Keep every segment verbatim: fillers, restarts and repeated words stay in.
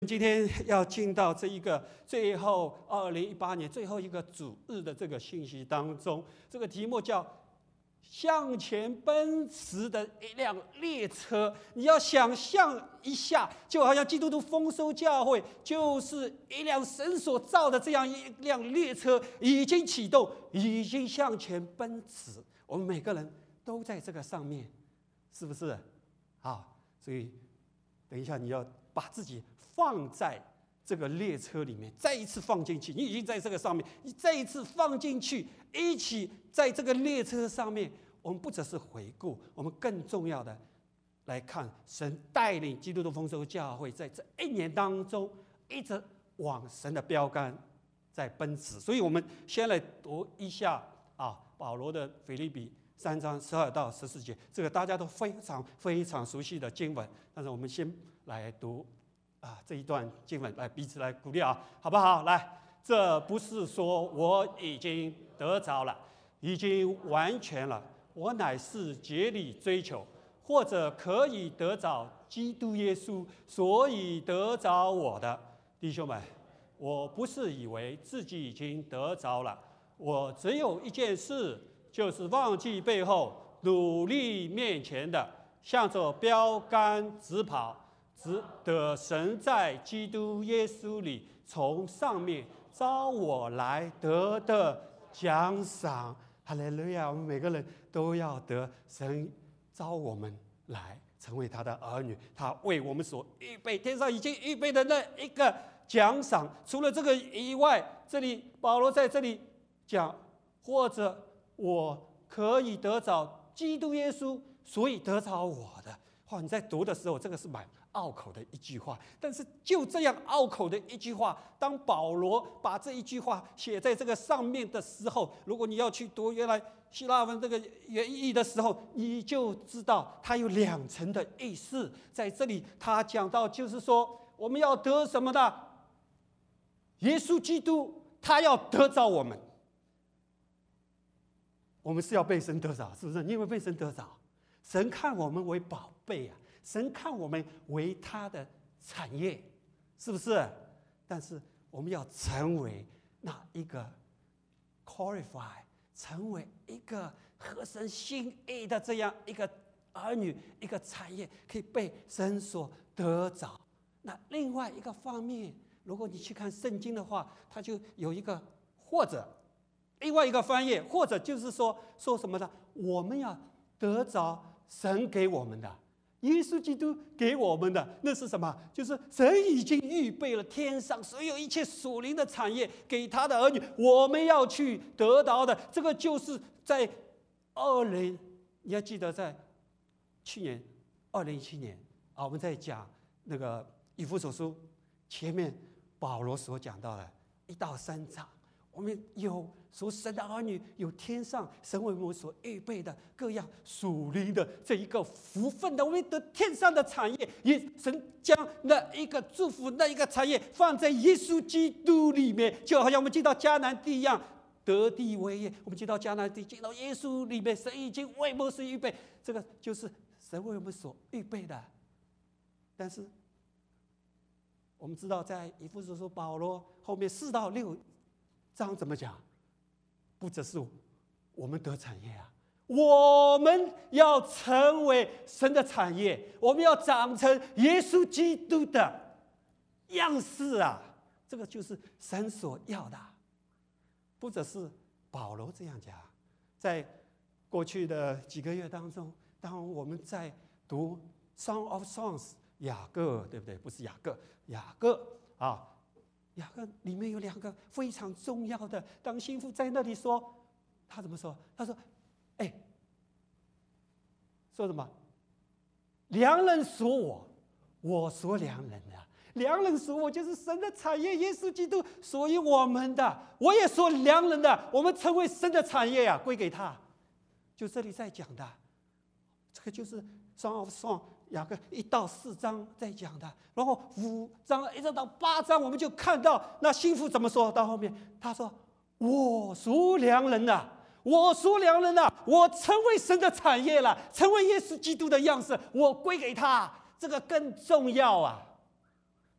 今天要进到这一个最后二零一八年最后一个主日的这个信息当中，这个题目叫向前奔驰的一辆列车。你要想象一下，就好像基督徒丰收教会就是一辆神所造的这样一辆列车，已经启动，已经向前奔驰。我们每个人都在这个上面，是不是？好，所以等一下你要把自己放在这个列车里面，再一次放进去。你已经在这个上面，你再一次放进去，一起在这个列车上面。我们不只是回顾，我们更重要的来看神带领基督徒丰收教会在这一年当中，一直往神的标杆在奔驰。所以我们先来读一下啊，保罗的腓立比三章十二到十四节，这个大家都非常非常熟悉的经文。但是我们先来读啊这一段经文，来彼此来鼓励啊，好不好？来，这不是说我已经得着了，已经完全了，我乃是竭力追求，或者可以得着基督耶稣，所以得着我的。弟兄们，我不是以为自己已经得着了，我只有一件事，就是忘记背后，努力面前的，向着标杆直跑，直得神在基督耶稣里从上面招我来得的奖赏。哈利路亚！我们每个人都要得神招我们来成为他的儿女，他为我们所预备，天上已经预备的那一个奖赏。除了这个以外，这里保罗在这里讲，或者我可以得着基督耶稣，所以得着我的。哇，你在读的时候，这个是蛮拗口的一句话，但是就这样拗口的一句话，当保罗把这一句话写在这个上面的时候，如果你要去读原来希腊文这个原意的时候，你就知道它有两层的意思。在这里他讲到，就是说我们要得什么呢？耶稣基督他要得着我们，我们是要被神得着，是不是？因为被神得着，神看我们为宝贝啊，神看我们为他的产业，是不是？但是我们要成为那一个 qualify， 成为一个合神心意的这样一个儿女，一个产业，可以被神所得着。那另外一个方面，如果你去看圣经的话，它就有一个或者，另外一个翻译，或者就是说说什么呢？我们要得着神给我们的，耶稣基督给我们的，那是什么？就是神已经预备了天上所有一切属灵的产业给他的儿女，我们要去得到的。这个就是在二零，你要记得在去年二零一七年啊，我们在讲那个以弗所书前面保罗所讲到的一到三章，我们有属神的儿女，有天上神为我们所预备的各样属灵的这一个福分的，我们得天上的产业，也神将那一个祝福，那一个产业放在耶稣基督里面，就好像我们进到迦南地一样，得地为业。我们进到迦南地，进到耶稣里面，神已经为我们预备，这个就是神为我们所预备的。但是我们知道，在以弗所书保罗后面四到六章怎么讲？不只是我们得产业啊，我们要成为神的产业，我们要长成耶稣基督的样式啊！这个就是神所要的。不只是保罗这样讲，在过去的几个月当中，当我们在读《Song of Songs》雅各，对不对？不是雅各，雅各啊。雅各里面有两个非常重要的，当心腹在那里说，他怎么说？他说：“哎，说什么？良人属我，我属良人啊！良人属我，就是神的产业，耶稣基督属于我们的，我也属良人的，我们成为神的产业啊，归给他。”就这里在讲的，这个就是 Song of Song。雅各一到四章在讲的，然后五章一直到八章，我们就看到那心腹怎么说。到后面他说：“我属良人呐，我属良人呐，我成为神的产业了，成为耶稣基督的样式，我归给他。这个更重要啊！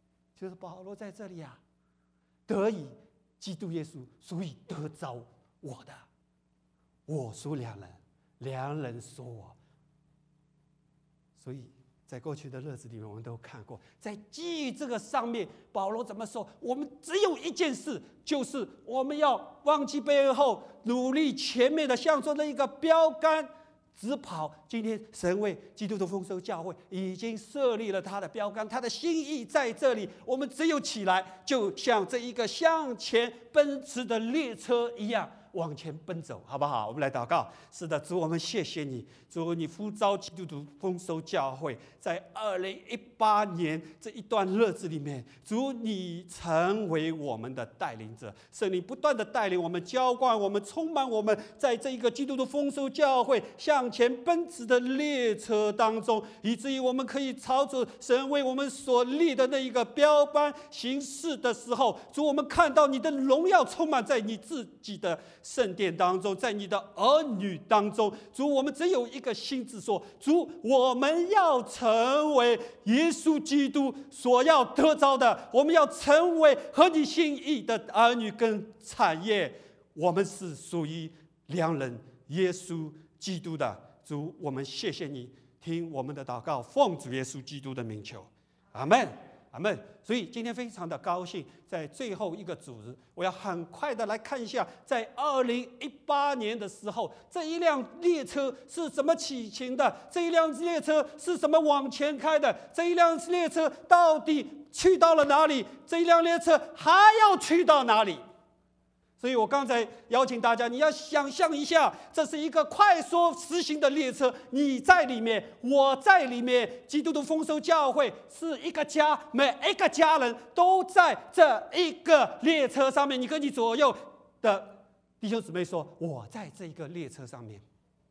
就是保罗在这里啊，得以基督耶稣，所以得着我的，我属良人，良人属我。所以在过去的日子里面，我们都看过，在基于这个上面，保罗怎么说？我们只有一件事，就是我们要忘记背后，努力前面的，向着那一个标杆直跑。今天神为基督的丰收教会已经设立了他的标杆，他的心意在这里。我们只有起来，就像这一个向前奔驰的列车一样，往前奔走，好不好？我们来祷告。是的，主，我们谢谢你，主，你呼召基督徒丰收教会，在二零一八年这一段日子里面，主，你成为我们的带领者，圣灵不断的带领我们，浇灌我们，充满我们，在这一个基督徒丰收教会向前奔驰的列车当中，以至于我们可以朝着神为我们所立的那一个标杆行事的时候，主，我们看到你的荣耀充满在你自己的圣殿当中，在你的儿女当中。主，我们只有一个心志说，主，我们要成为耶稣基督所要得着的，我们要成为合你心意的儿女跟产业，我们是属于良人耶稣基督的。主，我们谢谢你，听我们的祷告，奉主耶稣基督的名求，阿们。阿们。所以今天非常的高兴，在最后一个主日，我要很快的来看一下，在二零一八年的时候，这一辆列车是怎么起行的？这一辆列车是怎么往前开的？这一辆列车到底去到了哪里？这一辆列车还要去到哪里？所以我刚才邀请大家，你要想象一下，这是一个快速实行的列车，你在里面，我在里面，基督徒丰收教会是一个家，每一个家人都在这一个列车上面。你跟你左右的弟兄姊妹说，我在这一个列车上面。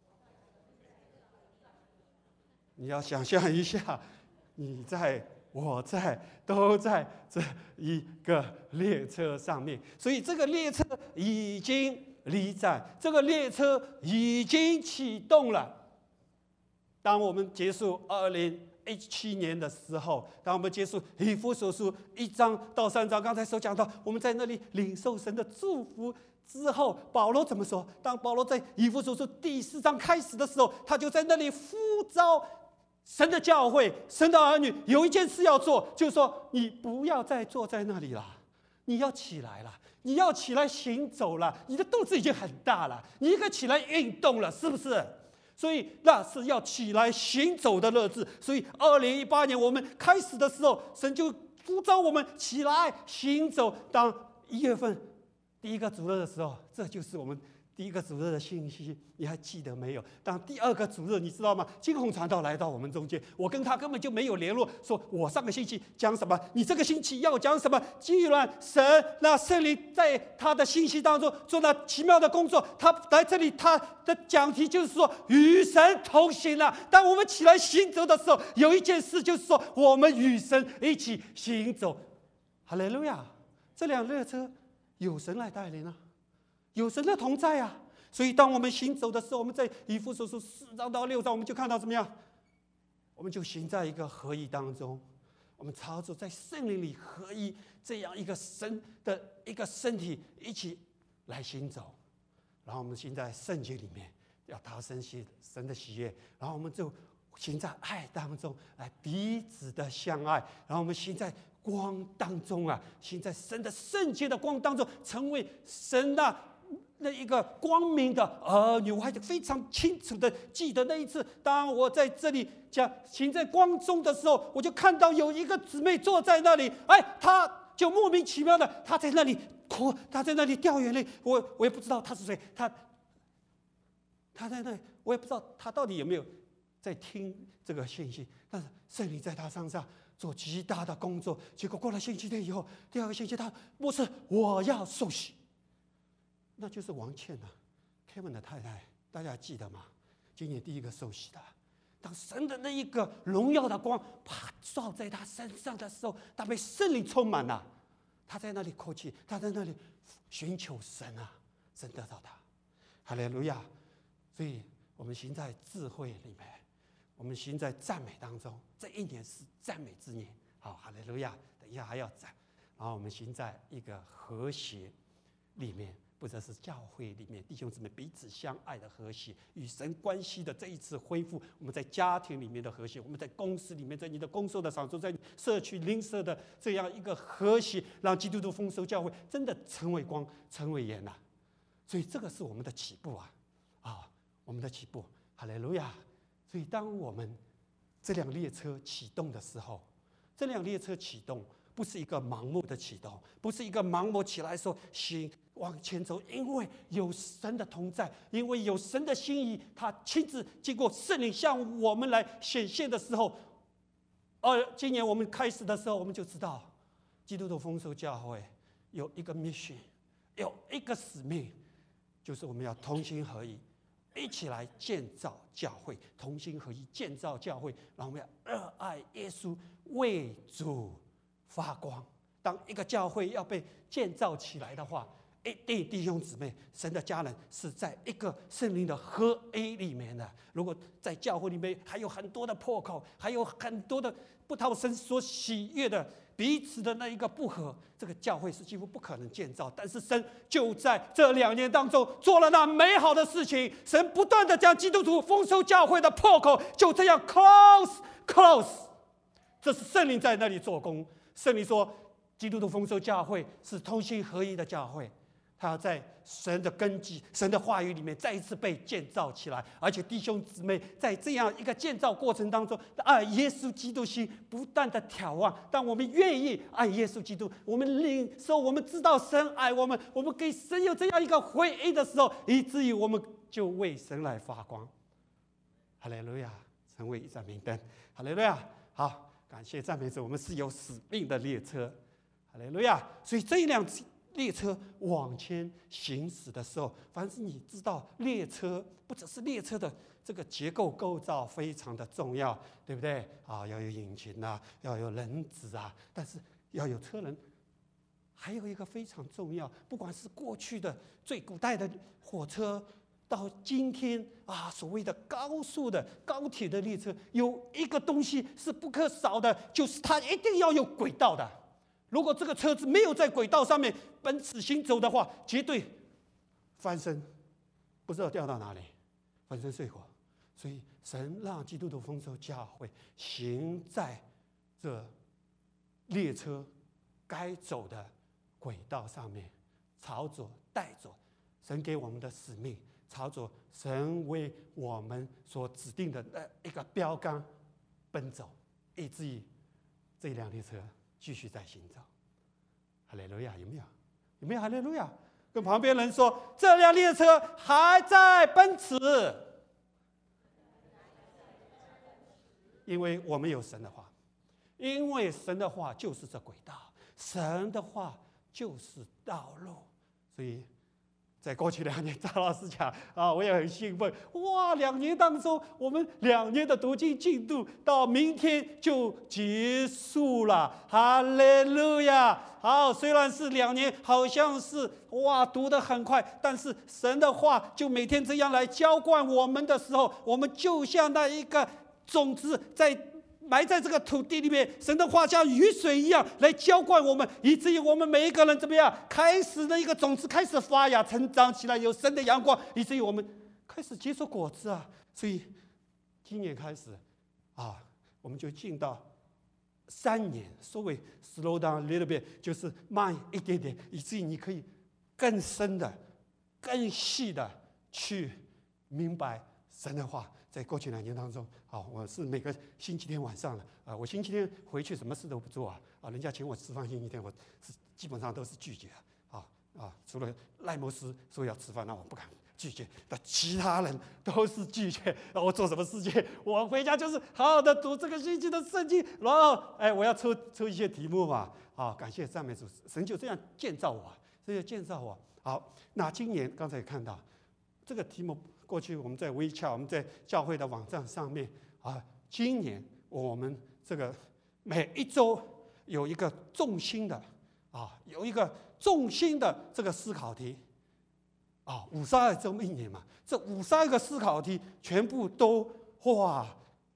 你要想象一下，你在，我在，都在这一个列车上面。所以这个列车已经离站，这个列车已经启动了。当我们结束二零一七年的时候，当我们结束以弗所书一章到三章，刚才所讲到，我们在那里领受神的祝福之后，保罗怎么说？当保罗在以弗所书第四章开始的时候，他就在那里呼召神的教会，神的儿女有一件事要做，就是说你不要再坐在那里了，你要起来了，你要起来行走了。你的肚子已经很大了，你应该起来运动了，是不是？所以那是要起来行走的日子。所以二零一八年我们开始的时候，神就呼召我们起来行走。当一月份第一个主日的时候，这就是我们第一个主日的信息，你还记得没有？当第二个主日，你知道吗？金红传道来到我们中间，我跟他根本就没有联络，说我上个星期讲什么，你这个星期要讲什么。既然神那圣灵在他的信息当中做了奇妙的工作，他来这里，他的讲题就是说与神同行了。当我们起来行走的时候，有一件事就是说，我们与神一起行走。哈利路亚！这辆列车有神来带领啊，有神的同在啊。所以当我们行走的时候，我们在以弗所书四章到六章，我们就看到怎么样？我们就行在一个合一当中，我们操作在圣灵里合一，这样一个神的一个身体一起来行走。然后我们行在圣洁里面，要讨神喜神的喜悦。然后我们就行在爱当中，来彼此的相爱。然后我们行在光当中啊，行在神的圣洁的光当中，成为神的那一个光明的儿女。我还非常清楚的记得那一次，当我在这里讲行在光中的时候，我就看到有一个姊妹坐在那里，哎，她就莫名其妙的，她在那里哭，她在那里掉眼泪。我我也不知道她是谁，她她在那里，我也不知道她到底有没有在听这个信息，但是圣灵在她身上做极大的工作。结果过了星期天以后，第二个星期她牧师，我要受洗。那就是王倩啊 ，Kevin 的太太，大家记得吗？今年第一个受洗的。当神的那一个荣耀的光啪照在他身上的时候，他被圣灵充满了。他在那里哭泣，他在那里寻求神啊，神得到他。哈利路亚！所以我们行在智慧里面，我们行在赞美当中。这一年是赞美之年，好，哈利路亚的样还要展，然后我们行在一个和谐里面，不只是教会里面弟兄姊妹彼此相爱的和谐，与神关系的这一次恢复，我们在家庭里面的和谐，我们在公司里面，在你的工作的场所，在社区邻舍的这样一个和谐，让基督徒丰收教会真的成为光，成为盐呐、啊。所以这个是我们的起步啊，啊，我们的起步，哈利路亚！所以当我们这辆列车启动的时候，这辆列车启动不是一个盲目的启动，不是一个盲目起来说行往前走，因为有神的同在，因为有神的心意，他亲自经过圣灵向我们来显现的时候，而今年我们开始的时候，我们就知道基督徒丰收教会有一个 mission， 有一个使命，就是我们要同心合意，一起来建造教会，同心合意建造教会，然后我们要热爱耶稣，为主发光。当一个教会要被建造起来的话，一定弟兄姊妹，神的家人是在一个圣灵的合一里面的。如果在教会里面还有很多的破口，还有很多的不讨神所喜悦的彼此的那一个不合，这个教会是几乎不可能建造。但是神就在这两年当中做了那美好的事情，神不断的将基督徒丰收教会的破口就这样 close close， 这是圣灵在那里做工。圣灵说，基督徒丰收教会是同心合一的教会，他要在神的根基、神的话语里面再一次被建造起来，而且弟兄姊妹在这样一个建造过程当中，爱耶稣基督心不断的眺望。当我们愿意爱耶稣基督，我们领受，我们知道神爱我们，我们给神有这样一个回应的时候，以至于我们就为神来发光。哈利路亚，成为一盏明灯。哈利路亚，好，感谢赞美主，我们是有使命的列车。哈利路亚，所以这一辆列车往前行驶的时候，凡是你知道列车不只是列车的这个结构构造非常的重要，对不对啊？要有引擎啊，要有轮子啊，但是要有车轮。还有一个非常重要，不管是过去的最古代的火车，到今天啊所谓的高速的高铁的列车，有一个东西是不可少的，就是它一定要有轨道的。如果这个车子没有在轨道上面奔驰行走的话，绝对翻身，不知道掉到哪里，粉身碎骨。所以神让基督徒丰收教会行在这列车该走的轨道上面，朝着带着神给我们的使命，朝着神为我们所指定的一个标杆奔走，以至于这辆列车继续在行走。哈利路亚，有没有？有没有哈利路亚？跟旁边人说，这辆列车还在奔驰，因为我们有神的话，因为神的话就是这轨道，神的话就是道路。所以在过去两年，赵老师讲啊，我也很兴奋。哇，两年当中，我们两年的读经进度到明天就结束了。哈利路亚！好，虽然是两年，好像是哇读得很快，但是神的话就每天这样来浇灌我们的时候，我们就像那一个种子在埋在这个土地里面，神的话像雨水一样来浇灌我们，以至于我们每一个人怎么样，开始的一个种子开始发芽成长起来，有神的阳光，以至于我们开始结出果子啊。所以今年开始啊，我们就进到三年，所谓 slow down a little bit， 就是慢一点点，以至于你可以更深的、更细的去明白神的话。在过去两年当中，啊，我是每个星期天晚上了，啊，我星期天回去什么事都不做啊，啊，人家请我吃饭，星期天我是基本上都是拒绝啊，啊，除了赖摩斯说要吃饭，那我不敢拒绝，那其他人都是拒绝。我做什么事情？我回家就是好好的读这个星期的圣经，然后哎，我要抽抽一些题目嘛，啊，感谢赞美主，神就这样建造我，这样建造我。好，那今年刚才也看到这个题目。过去我们在微教，我们在教会的网站上面啊，今年我们这个每一周有一个重心的啊，有一个重心的这个思考题啊，五十二周一年嘛，这五十二个思考题全部都哇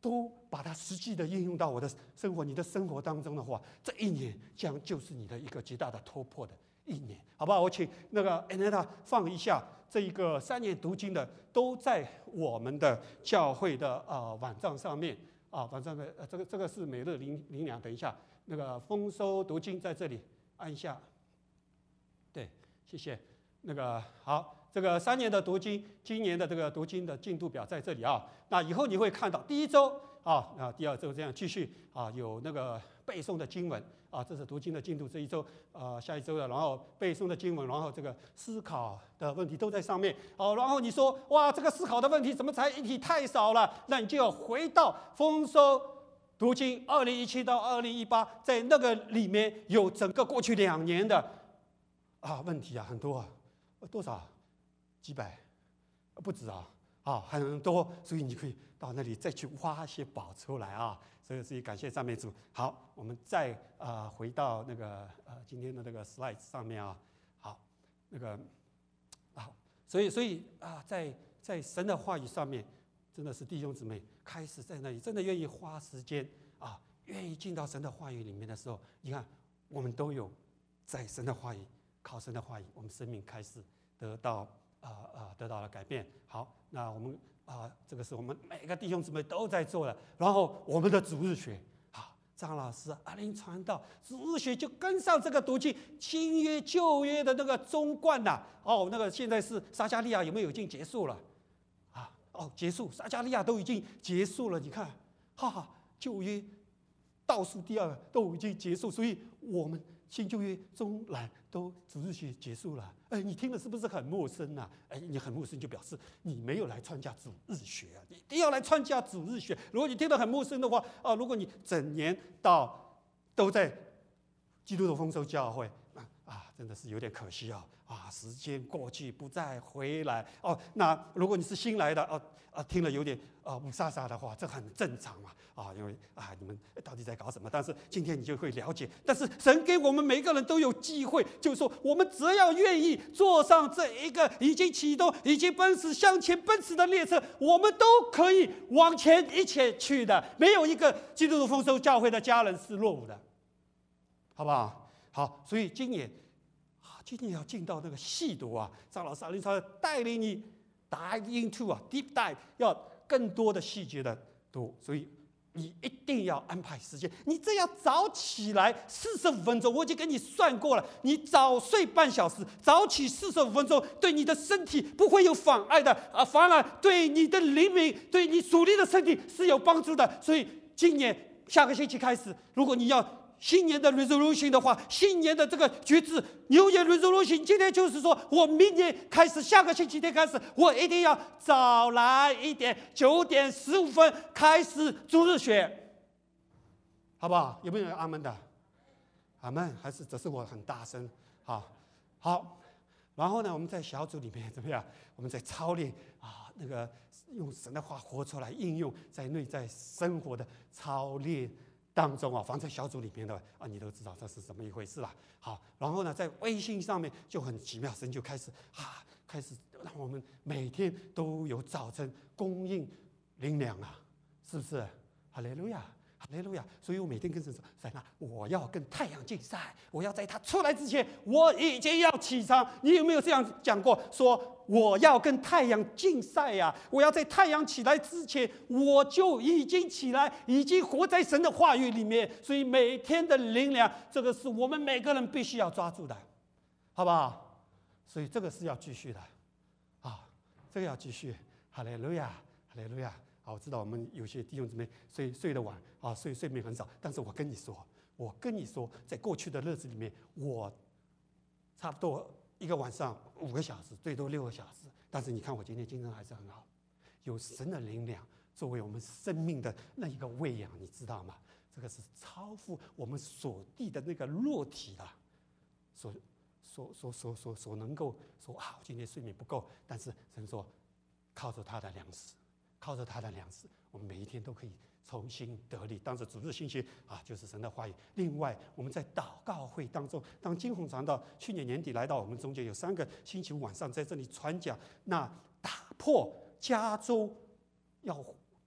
都把它实际的应用到我的生活、你的生活当中的话，这一年将就是你的一个极大的突破的一年，好不好？我请那个 Aneta 放一下这一个三年读经的，都在我们的教会的啊、呃、网站上面啊，网站的呃这个这个是每日灵灵粮，等一下那个丰收读经在这里按一下，对，谢谢。那个好，这个三年的读经，今年的这个读经的进度表在这里啊。那以后你会看到第一周啊，啊第二周这样继续啊，有那个背诵的经文啊，这是读经的进度这一周啊，下一周的，然后背诵的经文，然后这个思考的问题都在上面哦。然后你说哇，这个思考的问题怎么才一题太少了？那你就要回到丰收读经二零一七到二零一八，在那个里面有整个过去两年的啊问题啊，很多啊。多少？几百？不止啊！啊，很多，所以你可以到那里再去挖一些宝出来啊！所以，所以感谢赞美主。好，我们再啊、呃、回到那个呃今天的那个 slide 上面啊。好，那个啊，所以所以啊，在在神的话语上面，真的是弟兄姊妹开始在那里真的愿意花时间啊，愿意进到神的话语里面的时候，你看我们都有在神的话语。靠神的话语，我们生命开始得到啊啊、呃呃、得到了改变。好，那我们啊、呃，这个是我们每个弟兄姊妹都在做的。然后我们的主日学，好，张老师阿林传道，主日学就跟上这个读经新约旧约的那个中贯呐、啊。哦，那个现在是撒迦利亚有没有已经结束了？啊，哦，结束，撒迦利亚都已经结束了。你看，哈哈，旧约倒数第二都已经结束，所以我们。新旧约中览都主日学结束了，哎，你听了是不是很陌生啊？哎，你很陌生就表示你没有来参加主日学啊！你一定要来参加主日学。如果你听得很陌生的话，啊，如果你整年到都在基督的丰收教会，啊啊，真的是有点可惜啊！啊，时间过去不再回来哦。那如果你是新来的，哦啊，听了有点啊雾煞煞的话，这很正常嘛。啊，因为啊，你们到底在搞什么？但是今天你就会了解。但是神给我们每个人都有机会，就是说，我们只要愿意坐上这一个已经启动、已经奔驰向前奔驰的列车，我们都可以往前一起去的。没有一个基督徒丰收教会的家人是落伍的，好不好？好，所以今年啊，今年要进到那个细读啊，张老师、阿林超带领你 dive into 啊 ，deep dive， 要更多的细节的读，所以。你一定要安排时间，你这要早起来四十五分钟，我已经给你算过了。你早睡半小时，早起四十五分钟，对你的身体不会有妨碍的啊，反而对你的灵命、对你属灵的身体是有帮助的。所以今年下个星期开始，如果你要新年的 resolution 的话，新年的这个决志 New Year resolution， 今天就是说我明年开始，下个星期天开始，我一定要早来一点，九点十五分开始主日学，好不好？有没有阿门的？阿门，还是只是我很大声？好，好。然后呢，我们在小组里面怎么样？我们在操练啊，那个用神的话活出来，应用在内在生活的操练。当中啊，放在小组里面的啊，你都知道这是怎么一回事啦。好，然后呢，在微信上面就很奇妙，神就开始啊，开始让我们每天都有早晨供应灵粮啊，是不是？哈利路亚，哈利路亚。所以我每天跟神说：“神啊，我要跟太阳竞赛，我要在它出来之前，我已经要起床。”你有没有这样讲过？说我要跟太阳竞赛呀！我要在太阳起来之前，我就已经起来，已经活在神的话语里面。所以每天的灵粮，这个是我们每个人必须要抓住的，好不好？所以这个是要继续的，啊，这个要继续。哈利路亚，哈利路亚。好，我知道我们有些弟兄姊妹睡睡得晚啊，睡睡眠很少。但是我跟你说，我跟你说，在过去的日子里面，我差不多一个晚上五个小时，最多六个小时。但是你看我今天精神还是很好，有神的灵粮作为我们生命的那一个喂养，你知道吗？这个是超乎我们所地的那个肉体的，所所所所所所能够说啊，我今天睡眠不够。但是神说，靠着他的粮食。靠着他的粮食，我们每一天都可以重新得力。当着主日信息啊，就是神的话语。另外，我们在祷告会当中，当金红传道去年年底来到我们中间，有三个星期五晚上在这里传讲，那打破加州要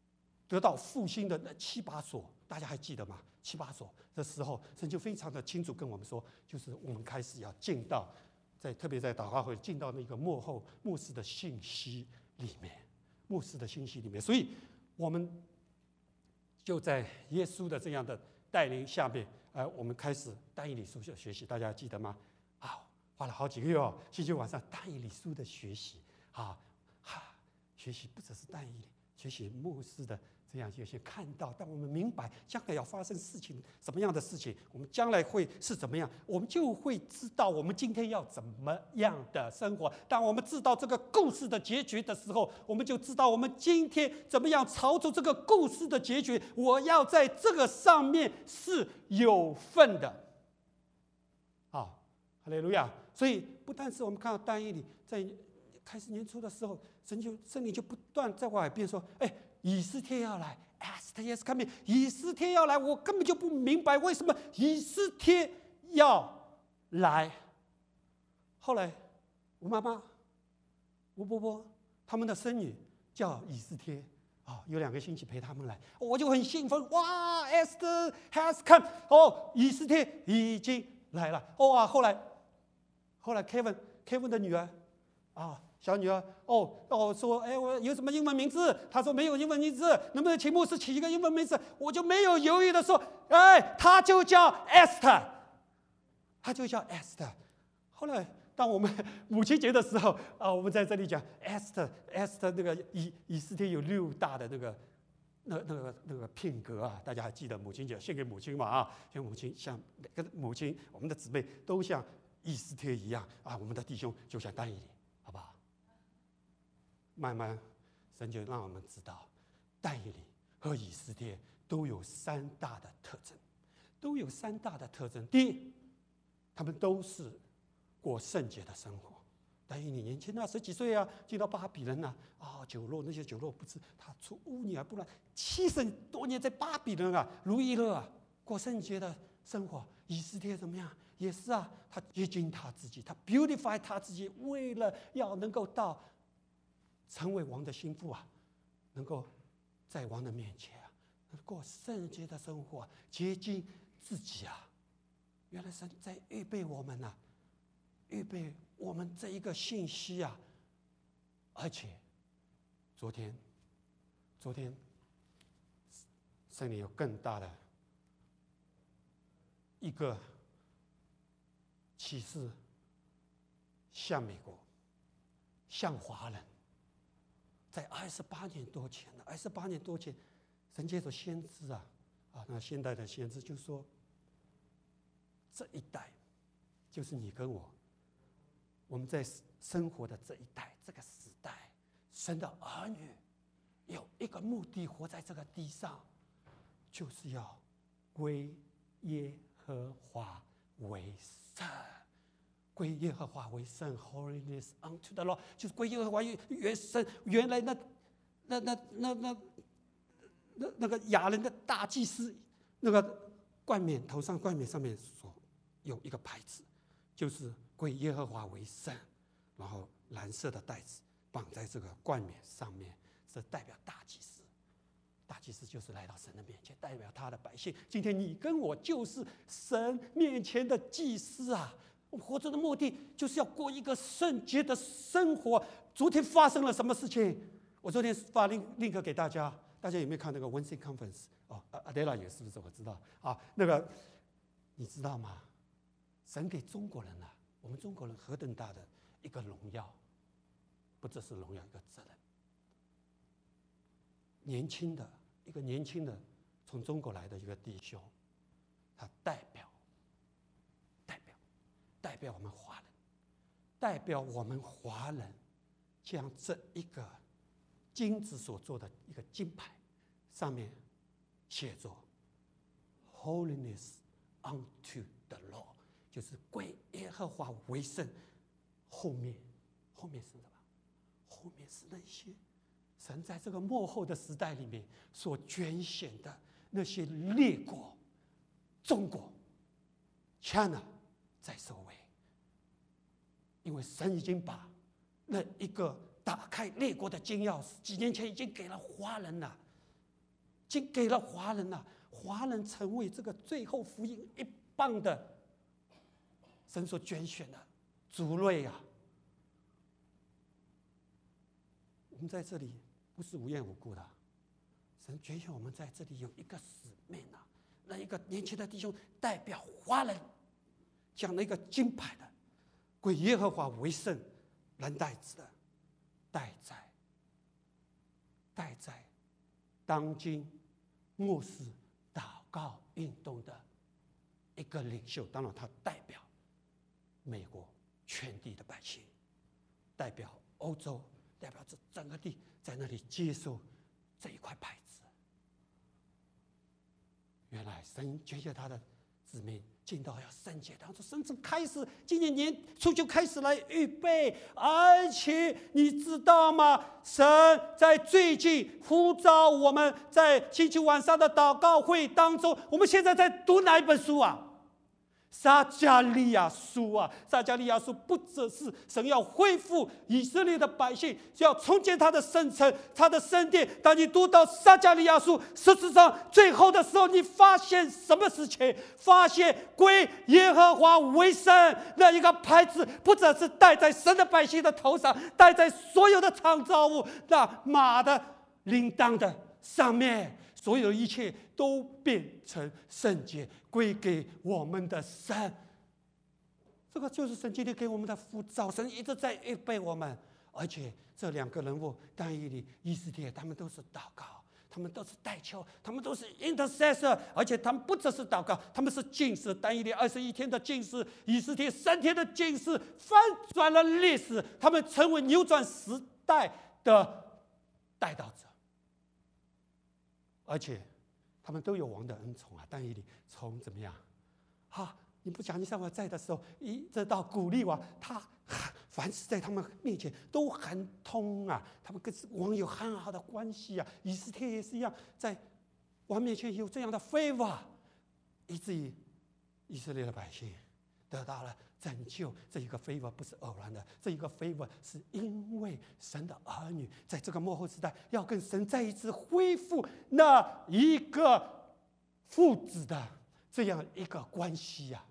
得到复兴的那七把锁，大家还记得吗？七把锁的时候，神就非常的清楚跟我们说，就是我们开始要进到，在特别在祷告会进到那个幕后牧师的信息里面，牧师的信息里面。所以我们就在耶稣的这样的带领下面，呃，我们开始但以理书的学习，大家记得吗？啊，花了好几个月哦，星期晚上但以理书的学习，啊，哈，学习不只是但以理，学习牧师的这样有些看到，当我们明白将来要发生事情，什么样的事情，我们将来会是怎么样，我们就会知道我们今天要怎么样的生活。当我们知道这个故事的结局的时候，我们就知道我们今天怎么样朝着这个故事的结局，我要在这个上面是有份的。好，哈利路亚！所以不但是我们看到但以理在开始年初的时候，神就圣灵就不断在我耳边说：“哎。”以斯帖要来 ，Esther is coming。以斯帖要来，我根本就不明白为什么以斯帖要来。后来，吴妈妈、吴伯伯他们的孙女叫以斯帖啊，有两个星期陪他们来，我就很兴奋。哇 ，Esther has come。哦，以斯帖已经来了。哇，后来，后来 Kevin，Kevin 的女儿啊。小女儿哦哦说，哎，我有什么英文名字？她说没有英文名字，能不能请牧师起一个英文名字？我就没有犹豫的说，哎，她就叫 Esther， 她就叫 Esther。后来，当我们母亲节的时候啊，我们在这里讲 Esther Esther 那个以以斯帖有六大的那个那那个那个品格啊，大家还记得母亲节献给母亲嘛啊？献母亲像跟母亲，我们的姊妹都像以斯帖一样啊，我们的弟兄就像但以理，好不好？慢慢，神就让我们知道，但以理和以斯帖都有三大的特征，都有三大的特征。第一，他们都是过圣洁的生活。但以理年轻啊，十几岁啊，进到巴比伦啊，啊，酒肉那些酒肉不吃，他出污泥而不染，七十多年在巴比伦啊，如意乐啊，过圣洁的生活。以斯帖怎么样？也是啊，他接近他自己，他 beautify 他自己，为了要能够到。成为王的心腹啊，能够在王的面前啊，过圣洁的生活，洁净自己啊。原来神在预备我们啊，预备我们这一个信息啊。而且，昨天，昨天，圣灵有更大的一个启示，向美国，向华人。在二十八年多前了，二十八年多前，神借着先知啊，啊，那现代的先知就说，这一代就是你跟我，我们在生活的这一代，这个时代，神的儿女有一个目的，活在这个地上，就是要归耶和华为圣。归耶和华为圣 ，Holiness unto the Lord， 就是归耶和华为圣。原来那那那那那那那个亚人的大祭司，那个冠冕头上冠冕上面所有一个牌子，就是归耶和华为圣，然后蓝色的带子绑在这个冠冕上面，是代表大祭司。大祭司就是来到神的面前，代表他的百姓。今天你跟我就是神面前的祭司啊！我们活着的目的就是要过一个圣洁的生活。昨天发生了什么事情？我昨天发 link link 给大家，大家有没有看那个 Wednesday Conference？ 哦，阿德拉也是不是？我知道啊，那个你知道吗？神给中国人啊，我们中国人何等大的一个荣耀，不只是荣耀，一个责任。年轻的一个年轻的从中国来的一个弟兄，他代表。代表我们华人，代表我们华人，将这一个金子所做的一个金牌，上面写着 "Holiness unto the Lord"， 就是归耶和华为圣。后面，后面是什么？后面是那些神在这个末后的时代里面所拣选的那些列国，中国 ，China。在收尾，因为神已经把那一个打开列国的金钥匙，几年前已经给了华人了。 经给了华人啊，华人成为这个最后福音一棒的神所拣选的族类啊。我们在这里不是无缘无故的，神拣选我们在这里有一个使命啊，让一个年轻的弟兄代表华人，讲了一个金牌的归耶和华为圣蓝带子的，带在带在当今末世祷告运动的一个领袖。当然他代表美国全地的百姓，代表欧洲，代表这整个地，在那里接受这一块牌子。原来神拣选他的子民进到要圣洁当中，甚至开始今年年初就开始来预备。而且你知道吗？神在最近呼召我们，在星期晚上的祷告会当中，我们现在在读哪一本书啊？撒迦利亚书啊，撒迦利亚书不只是神要恢复以色列的百姓，要重建他的圣城、他的圣殿。当你读到撒迦利亚书，事实上最后的时候，你发现什么事情？发现归耶和华为圣那一个牌子，不只是戴在神的百姓的头上，戴在所有的创造物那马的铃铛的上面。所有的一切都变成圣洁，归给我们的神。这个就是神今天给我们的呼召，神一直在预备我们。而且这两个人物但以理、以斯帖，他们都是祷告，他们都是代求，他们都是 intercessor， 而且他们不只是祷告，他们是禁食。但以理二十一天的禁食，以斯帖三天的禁食，翻转了历史，他们成为扭转时代的代祷者。而且他们都有王的恩宠啊！但以理从怎么样？啊，你不讲你上我在的时候，一直到鼓励我，他凡是在他们面前都很通啊，他们跟王有很好的关系啊。以斯帖也是一样，在王面前有这样的 favor， 以至于以色列的百姓得到了拯救。这一个 favor 不是偶然的，这一个 favor 是因为神的儿女在这个末后时代要跟神再一次恢复那一个父子的这样一个关系呀、啊。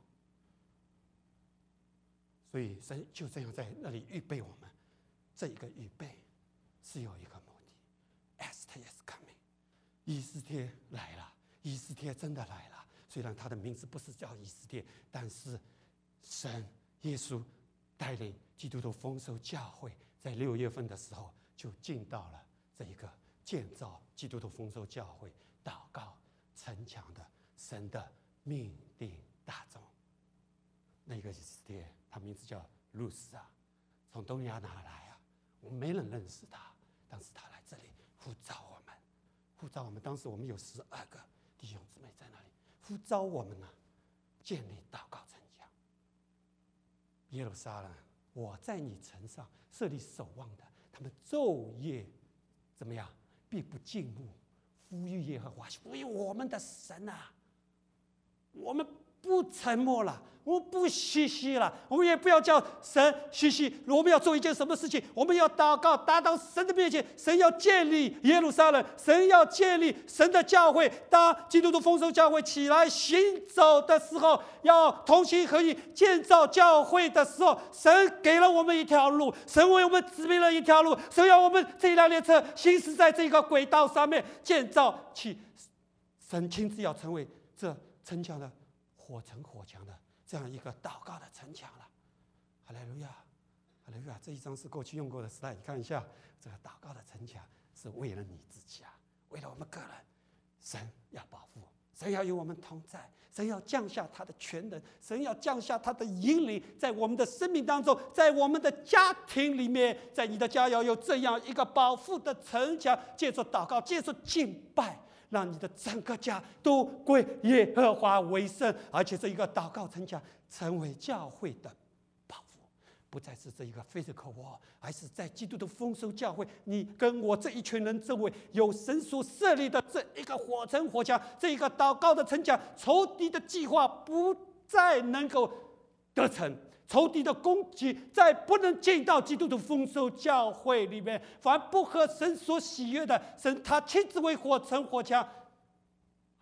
所以神就这样在那里预备我们，这一个预备是有一个目的。Esther is coming， 以斯帖来了，以斯帖真的来了。虽然他的名字不是叫以斯帖，但是神耶稣带领基督徒丰收教会，在六月份的时候就进到了这一个建造基督徒丰收教会、祷告城墙的神的命定大众。那个以斯帖，他名字叫路斯啊，从东亚拿来啊，我们没人认识他，但是他来这里呼召我们，呼召我们。当时我们有十二个弟兄姊妹在那里呼召我们呢、啊，建立祷告城墙。耶路撒冷，我在你城上设立守望的，他们昼夜怎么样？必不静默，呼吁耶和华，呼吁我们的神啊！我们不沉默了，我们不嘻嘻了，我们也不要叫神嘻嘻。我们要做一件什么事情？我们要祷告，达到神的面前。神要建立耶路撒冷，神要建立神的教会。当基督徒丰收教会起来行走的时候，要同心合意建造教会的时候，神给了我们一条路，神为我们指明了一条路，神要我们这辆列车行驶在这个轨道上面，建造起神亲自要成为这城墙的火城火墙的这样一个祷告的城墙了。哈利路亚，哈利路亚！这一章是过去用过的时代，你看一下，这个祷告的城墙是为了你自己啊，为了我们个人。神要保护，神要与我们同在，神要降下他的全能，神要降下他的引领，在我们的生命当中，在我们的家庭里面，在你的家要有这样一个保护的城墙，借着祷告，借着敬拜，让你的整个家都归耶和华为圣。而且这一个祷告城墙成为教会的保护，不再是这一个 physical wall， 而是在基督的丰收教会，你跟我这一群人周围有神所设立的这一个火城火墙，这一个祷告的城墙，仇敌的计划不再能够得逞，仇敌的攻击再不能进到基督的丰收教会里面。凡不合神所喜悦的，神他亲自为火城火墙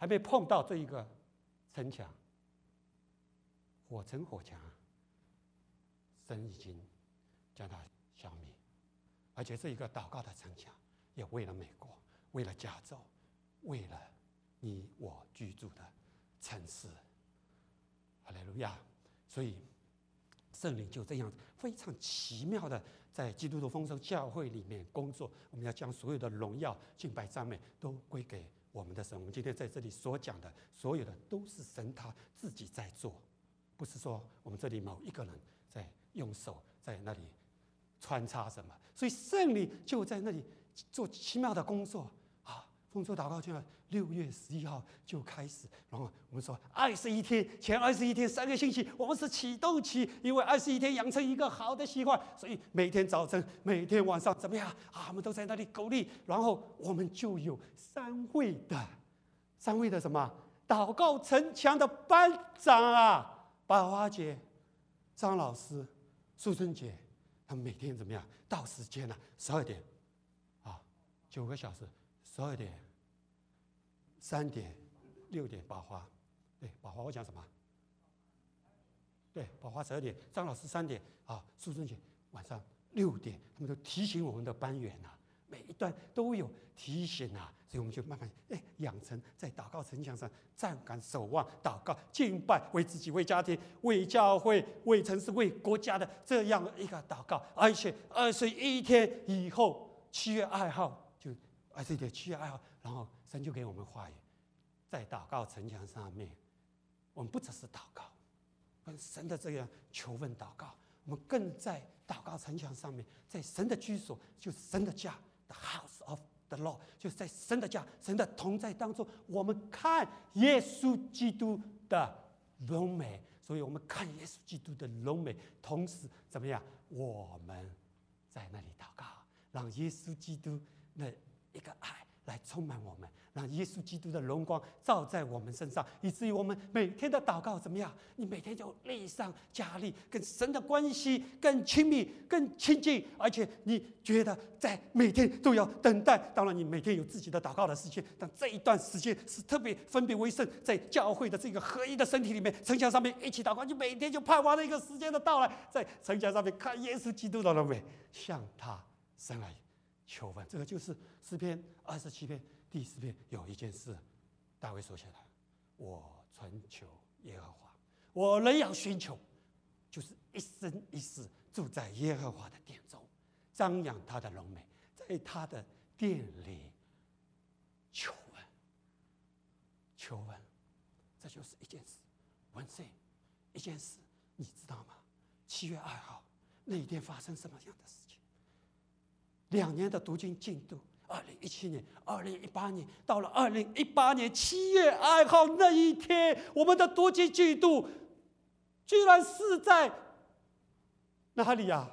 还没碰到这一个城墙，火城火墙，神已经将它消灭。而且这一个祷告的城墙，也为了美国，为了加州，为了你我居住的城市。哈利路亚！所以圣灵就这样非常奇妙的在基督徒丰收教会里面工作。我们要将所有的荣耀、敬拜、赞美都归给我们的神。我们今天在这里所讲的所有的都是神他自己在做，不是说我们这里某一个人在用手在那里穿插什么。所以圣灵就在那里做奇妙的工作啊！丰收祷告就要六月十一号就开始，然后我们说二十一天前二十一天三个星期，我们是启动期，因为二十一天养成一个好的习惯，所以每天早晨、每天晚上怎么样啊？我们都在那里鼓励，然后我们就有三位的三位的什么祷告城墙的班长啊，百花姐、张老师、苏春姐，他们每天怎么样？到时间了，十二点啊，九个小时，十二点。三点、六点，宝华，对，宝华，我讲什么？对，宝华十二点，张老师三点啊，苏春姐晚上六点，他们都提醒我们的班员啊，每一段都有提醒啊，所以我们就慢慢哎养成在祷告城墙上站岗守望、祷告、敬拜，为自己、为家庭、为教会、为城市、为国家的这样一个祷告，而且二十一天以后，七月二号就二十一天，七月二号，然后。神就给我们话语，在祷告城墙上面，我们不只是祷告，跟神的这样求问祷告，我们更在祷告城墙上面，在神的居所，就是神的家 ，the house of the Lord， 就是在神的家、神的同在当中，我们看耶稣基督的荣美，所以我们看耶稣基督的荣美，同时怎么样？我们在那里祷告，让耶稣基督那一个爱。来充满我们，让耶稣基督的荣光照在我们身上，以至于我们每天的祷告怎么样？你每天就力上加力，跟神的关系更亲密、更亲近，而且你觉得在每天都要等待。当然，你每天有自己的祷告的时间，但这一段时间是特别分别为圣，在教会的这个合一的身体里面，城墙上面一起祷告，就每天就盼望了一个时间的到来，在城墙上面看耶稣基督的荣美，向他生来求问。这个就是诗篇二十七篇第四篇有一件事，大卫说起来：我存求耶和华，我仍要寻求，就是一生一世住在耶和华的殿中，张扬他的荣美，在他的殿里求问，求问，这就是一件事。文 C 一件事，你知道吗？七月二号那一天发生什么样的事情？两年的读经进度，二零一七年、二零一八年，到了二零一八年七月二号那一天，我们的读经进度居然是在哪里呀、啊？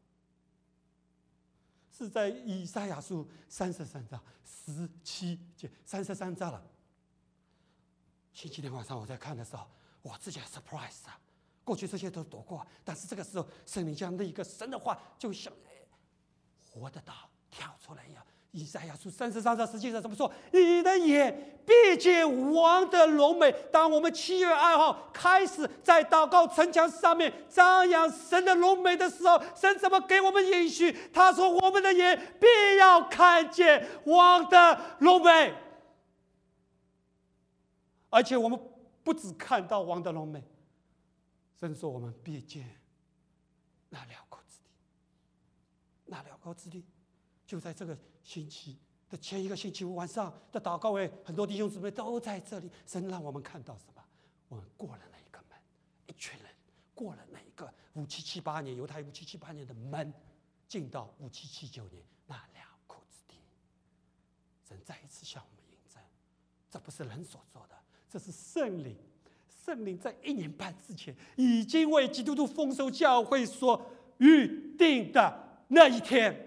是在以赛亚书三十三章十七节，三十三章了。星期天晚上我在看的时候，我自己很 surprise 啊！过去这些都躲过，但是这个时候，圣灵将那一个神的话，就像活的道跳出来一样。以赛亚书三十三章实际上怎么说？你的眼必见王的荣美。当我们七月二号开始在祷告城墙上面张扬神的荣美的时候，神怎么给我们应许？他说：“我们的眼必要看见王的荣美。”而且我们不只看到王的荣美，神说我们必见那辽阔之地。那辽阔之地，就在这个星期的前一个星期五晚上的祷告会，很多弟兄姊妹都在这里。神让我们看到什么？我们过了那一个门，一群人过了那一个五七七八年犹太五七七八年的门，进到五七七九年那辽阔之地。神再一次向我们印证，这不是人所做的，这是圣灵。圣灵在一年半之前已经为基督徒丰收教会所预定的那一天。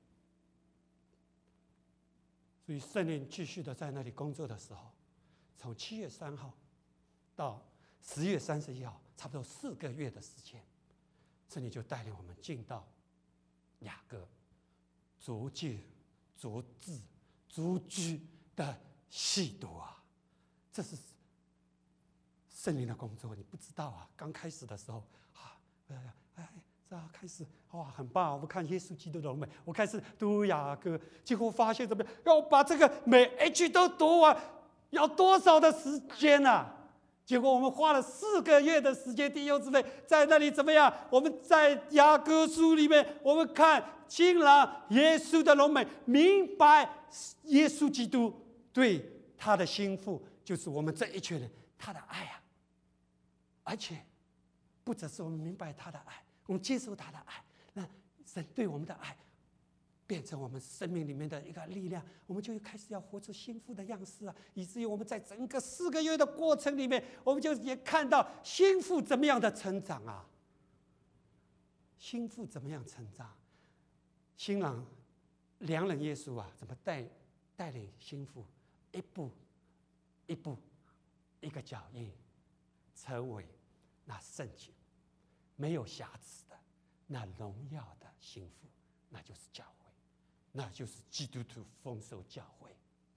所以圣灵继续的在那里工作的时候，从七月三号到十月三十一号，差不多四个月的时间，圣灵就带领我们进到雅各逐渐、逐字、逐句的细读啊。 这是圣灵的工作，你不知道啊。刚开始的时候啊，哎哎，这样开始哇，很棒！我们看耶稣基督的荣美，我开始读雅歌，结果发现怎么样？要把这个每一句都读完，要多少的时间啊？结果我们花了四个月的时间，弟兄姊妹在那里怎么样？我们在雅歌书里面，我们看新郎耶稣的荣美，明白耶稣基督对他的心腹，就是我们这一群人，他的爱啊！而且不只是我们明白他的爱，我们接受他的爱，那神对我们的爱变成我们生命里面的一个力量，我们就开始要活出心腹的样式啊！以至于我们在整个四个月的过程里面，我们就也看到心腹怎么样的成长啊！心腹怎么样成长？新郎良人耶稣啊，怎么带带领心腹一步一步一个脚印，成为那圣洁、没有瑕疵的那荣耀的心腹，那就是教会，那就是基督徒丰收教会。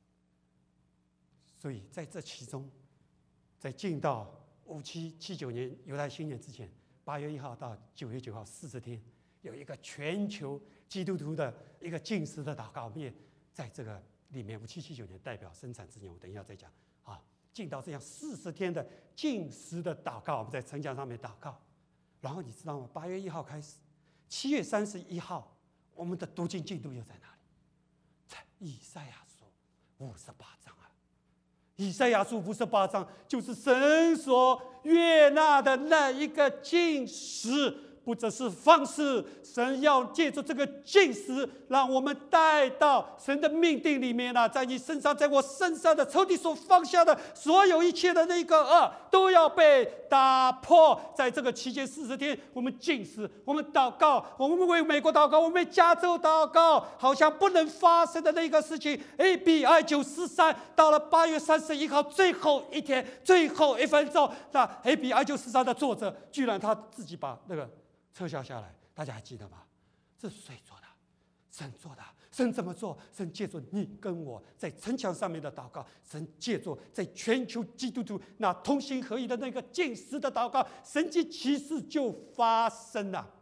所以在这其中，在进到五七七九年犹太新年之前，八月一号到九月九号四十天，有一个全球基督徒的一个禁食的祷告。我们也在这个里面，五七七九年代表生产之年，我等一下再讲啊。进到这样四十天的禁食的祷告，我们在城墙上面祷告。然后你知道吗？八月一号开始，七月三十一号，我们的读经进度又在哪里？在以赛亚书五十八章啊！以赛亚书五十八章就是神所悦纳的那一个禁食。不只是方式，神要借助这个禁食，让我们带到神的命定里面啊，在你身上，在我身上的仇敌所放下的所有一切的那个恶，都要被打破。在这个期间四十天，我们禁食，我们祷告，我们为美国祷告，我们为加州祷告，好像不能发生的那个事情。A B I 九四三到了八月三十一号最后一天，最后一分钟，那 A B I 九四三的作者居然他自己把那个撤销下来，大家还记得吗？这是谁做的？神做的。神怎么做？神借助你跟我在城墙上面的祷告，神借助在全球基督徒那同心合一的那个禁食的祷告，神迹奇事就发生了。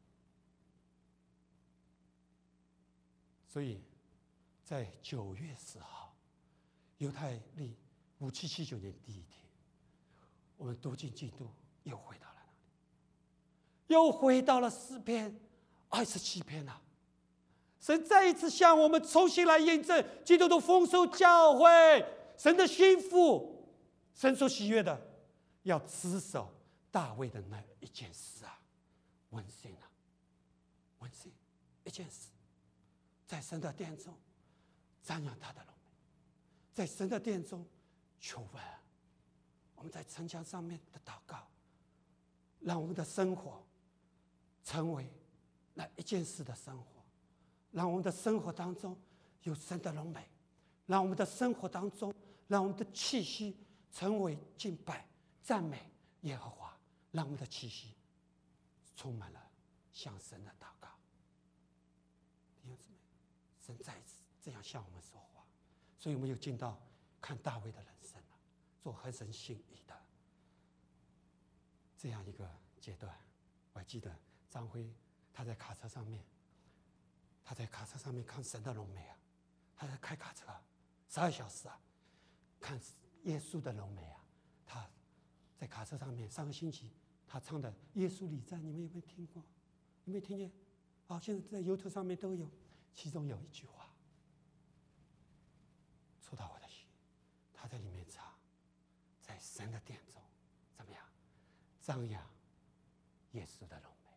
所以，在九月十号，犹太历五七七九年第一天，我们读经进度又回到了。又回到了诗篇二十七篇了。神再一次向我们重新来印证基督徒丰收教会神的心腹，神所喜悦的，要持守大卫的那一件事啊，温馨啊，温馨一件事，在神的殿中瞻仰他的荣美，在神的殿中求问。我们在城墙上面的祷告，让我们的生活成为那一件事的生活，让我们的生活当中有神的荣美，让我们的生活当中，让我们的气息成为敬拜、赞美耶和华，让我们的气息充满了向神的祷告。弟兄姊妹，神再一次这样向我们说话，所以我们又进到看大卫的人生了，做合神心意的这样一个阶段。我还记得张辉他在卡车上面，他在卡车上面看神的荣美啊，他在开卡车十二小时啊，看耶稣的荣美啊。他在卡车上面，上个星期他唱的《耶稣礼赞》，你们有没有听过？有没有听见？好，现在在 YouTube 上面都有。其中有一句话触到我的心，他在里面唱，在神的殿中怎么样张扬耶稣的荣美。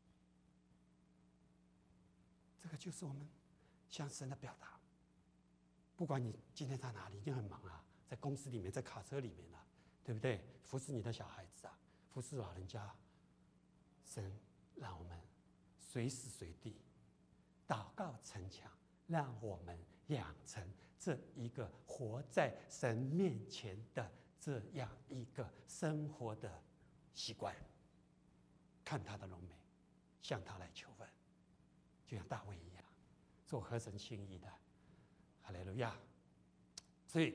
这个就是我们向神的表达。不管你今天在哪里，一定很忙啊，在公司里面，在卡车里面啊，对不对？服侍你的小孩子啊，服侍老人家。神让我们随时随地祷告城墙，让我们养成这一个活在神面前的这样一个生活的习惯。看他的荣美，向他来求问，就像大卫一样，做合神心意的。哈利路亚！所以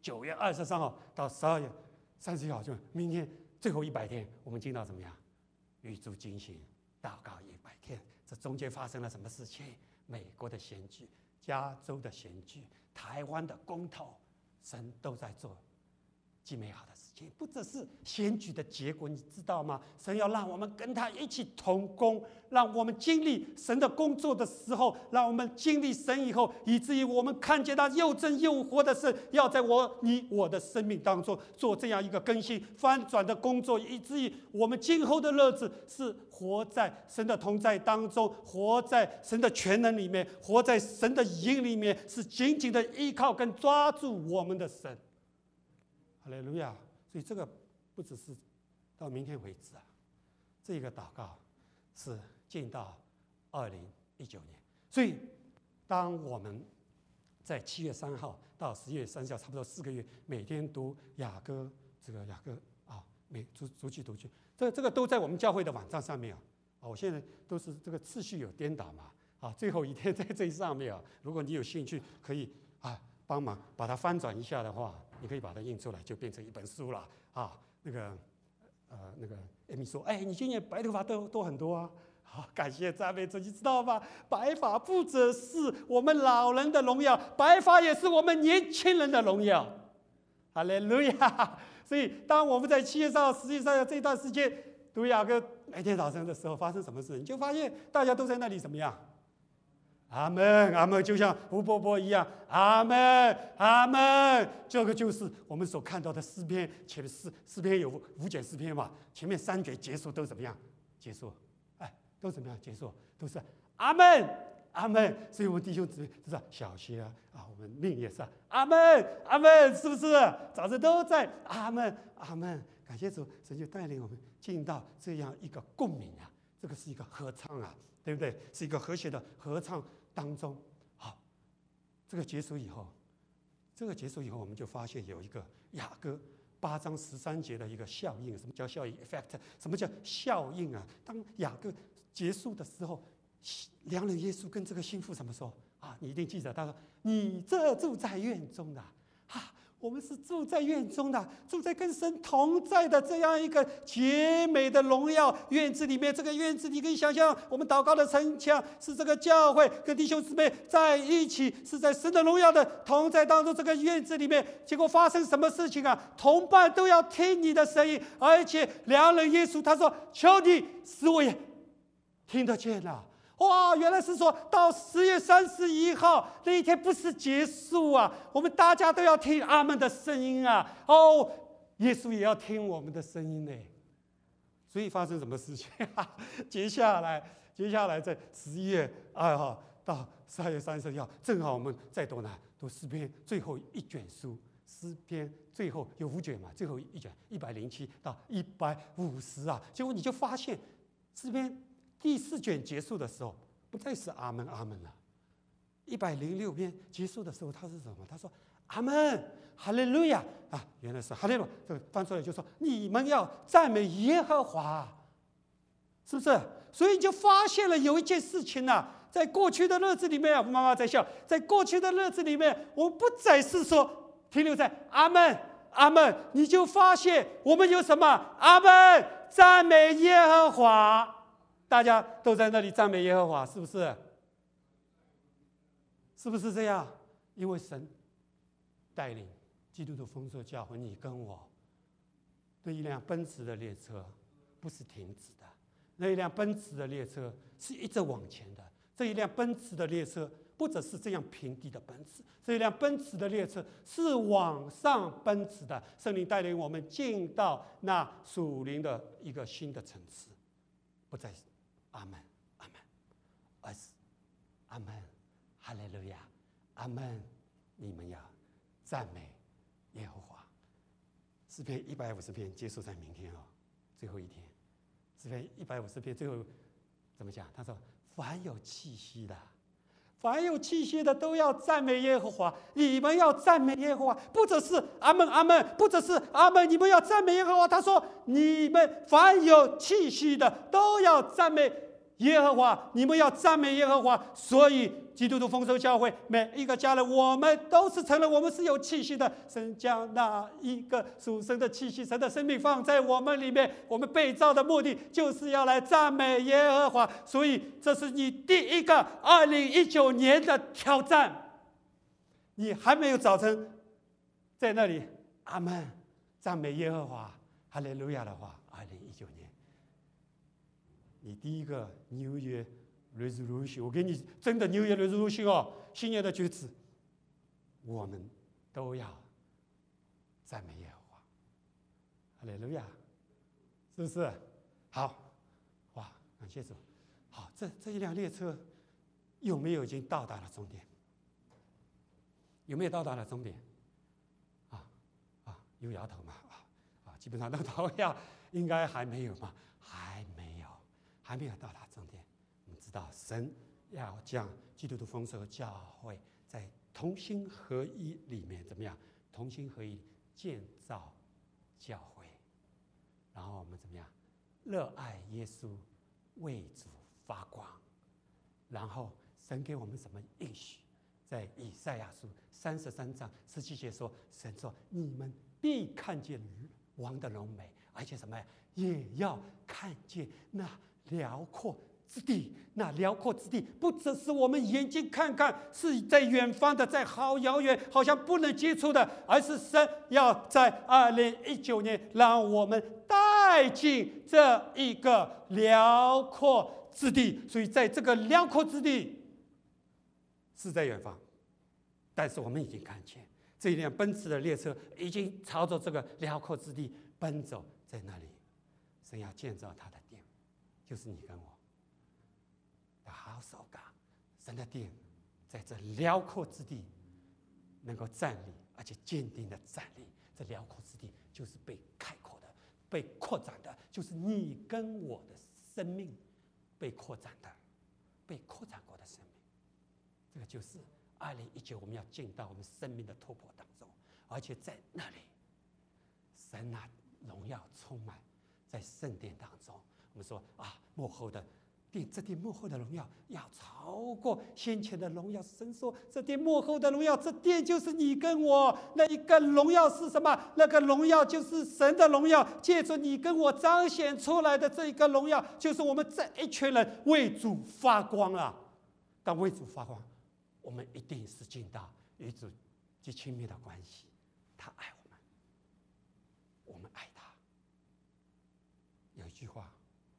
九月二十三号到十二月三十一号，就明天最后一百天，我们进到怎么样？预祝进行祷告一百天。这中间发生了什么事情？美国的选举、加州的选举、台湾的公投，神都在做极美好的事情。不只是选举的结果，你知道吗？神要让我们跟他一起同工，让我们经历神的工作的时候，让我们经历神以后，以至于我们看见他又真又活的神要在我你我的生命当中做这样一个更新翻转的工作，以至于我们今后的日子是活在神的同在当中，活在神的全能里面，活在神的营里面，是紧紧的依靠跟抓住我们的神。哈利路亚！所以这个不只是到明天为止啊，这个祷告是进到二零一九年。所以当我们在七月三号到十一月三十号，差不多四个月，每天读雅歌，这个雅歌啊，每逐逐句读句，这这个都在我们教会的网站上面啊。啊，我现在都是这个次序有颠倒嘛，啊，最后一天在这上面啊。如果你有兴趣，可以啊帮忙把它翻转一下的话。你可以把它印出来，就变成一本书了啊！那个，呃，那个艾米说：“哎，你今年白头发都都很多啊！”好，感谢赞美主，你知道吗？白发不只是我们老人的荣耀，白发也是我们年轻人的荣耀。哈利路亚！所以，当我们在七月三号、十月三号这段时间读雅歌，每天早晨的时候发生什么事，你就发现大家都在那里怎么样？阿门，阿门，就像吴伯伯一样，阿门，阿门。这个就是我们所看到的诗篇，前面诗诗篇有五卷诗篇嘛，前面三卷结束都怎么样？结束，哎，都怎么样？结束都是阿门，阿门。所以我们弟兄姊妹知道小学啊，啊，我们命也是阿门，阿门，是不是？早晨都在阿门，阿门。感谢主，神就带领我们进到这样一个共鸣啊，这个是一个合唱啊。对不对？是一个和谐的合唱当中。好，这个结束以后，这个结束以后，我们就发现有一个雅歌八章十三节的一个效应。什么叫效应 ？effect？ 什么叫效应啊？当雅歌结束的时候，良人耶稣跟这个心腹怎么说啊？你一定记得，他说：“你这住在院中的啊。”我们是住在院中的，住在跟神同在的这样一个绝美的荣耀院子里面。这个院子你可以想象，我们祷告的城墙是这个教会跟弟兄姊妹在一起，是在神的荣耀的同在当中。这个院子里面，结果发生什么事情啊？同伴都要听你的声音，而且良人耶稣他说：“求你使我也听得见了。”哇，原来是说到十月三十一号那一天不是结束啊，我们大家都要听阿们的声音啊！哦，耶稣也要听我们的声音呢。所以发生什么事情啊？接下来，接下来在十一月二号到十二月三十一号，正好我们在读哪？读诗篇最后一卷书，诗篇最后有五卷嘛，最后一卷一百零七到一百五十啊。结果你就发现诗篇第四卷结束的时候，不再是阿门阿门了。一百零六篇结束的时候，他是什么？他说阿门，哈利路亚啊！原来是哈利路亚。这个翻出来就说你们要赞美耶和华，是不是？所以你就发现了有一件事情啊，在过去的日子里面啊，妈妈在笑，在过去的日子里面，我们不再是说停留在阿门阿门，你就发现我们有什么阿门，赞美耶和华。大家都在那里赞美耶和华，是不是？是不是这样？因为神带领基督的丰收教会，你跟我，那一辆奔驰的列车不是停止的，那一辆奔驰的列车是一直往前的。这一辆奔驰的列车不只是这样平地的奔驰，这一辆奔驰的列车是往上奔驰的。圣灵带领我们进到那属灵的一个新的层次，不再是阿门，阿门，而是阿门，哈利路亚，阿门。你们要赞美耶和华。诗篇一百五十篇结束在明天哦，最后一天。诗篇一百五十篇最后怎么讲？他说：“凡有气息的，凡有气息的都要赞美耶和华。你们要赞美耶和华，不只是阿门阿门，不只是阿门，你们要赞美耶和华。”他说：“你们凡有气息的都要赞美耶和华，你们要赞美耶和华。所以基督徒丰收教会每一个家人，我们都是承认我们是有气息的。神将那一个属神的气息、神的生命放在我们里面，我们被造的目的就是要来赞美耶和华。所以这是你第一个二零一九年的挑战。你还没有早晨在那里阿们赞美耶和华哈利路亚的话，二零一九年你第一个 New Year Resolution， 我给你真的 New Year Resolution 哦，新年的举止，我们都要赞美耶和华，哈利路亚，是不是？好，哇，感谢主。好，这这一辆列车有没有已经到达了终点？有没有到达了终点？啊啊，有摇头嘛？啊啊，基本上都投票，应该还没有嘛？还没有。还没有到达终点，我们知道神要将基督徒丰收教会在同心合一里面怎么样？同心合一建造教会，然后我们怎么样？热爱耶稣，为主发光。然后神给我们什么应许？在以赛亚书三十三章十七节说：“神说，你们必看见王的荣美，而且什么呀？也要看见那。”辽阔之地，那辽阔之地不只是我们眼睛看看，是在远方的，在好遥远，好像不能接触的，而是神要在二零一九年让我们带进这一个辽阔之地。所以，在这个辽阔之地是在远方，但是我们已经看见这一辆奔驰的列车已经朝着这个辽阔之地奔走，在那里，神要建造他的。就是你跟我，要好好守岗。神的殿在这辽阔之地能够站立，而且坚定的站立。这辽阔之地就是被开阔的、被扩展的，就是你跟我的生命被扩展的、被扩展过的生命。这个就是二零一九我们要进到我们生命的突破当中，而且在那里，神啊，荣耀充满在圣殿当中。我们说啊，幕后的殿，这殿幕后的荣耀要超过先前的荣耀。神说，这殿幕后的荣耀，这殿就是你跟我。那一个荣耀是什么？那个荣耀就是神的荣耀，借着你跟我彰显出来的这一个荣耀，就是我们这一群人为主发光啊！当为主发光，我们一定是进到与主极亲密的关系。他爱我们，我们爱他。有一句话。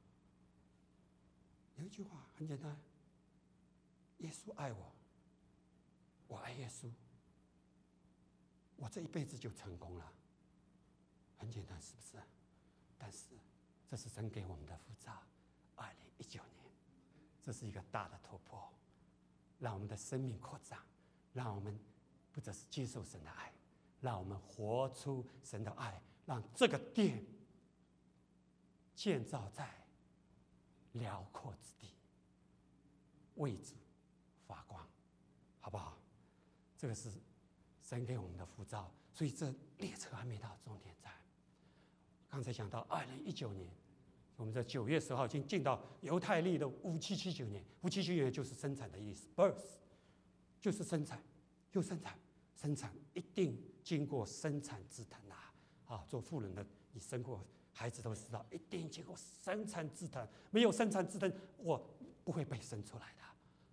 有一句话很简单：耶稣爱我，我爱耶稣，我这一辈子就成功了。很简单，是不是？但是这是神给我们的呼召。二零一九年，这是一个大的突破，让我们的生命扩张，让我们不只是接受神的爱，让我们活出神的爱，让这个殿建造在辽阔之地，为主发光，好不好？这个是神给我们的呼召，所以这列车还没到终点站。刚才讲到二零一九年，我们在九月十号已经进到犹太历的五七七九年，五七七九年就是生产的意思 ，birth 就是生产，就生产，生产一定经过生产之藤啊！啊，做妇人的，你生过孩子都知道，一定经过生产之藤，没有生产之藤，我不会被生出来的，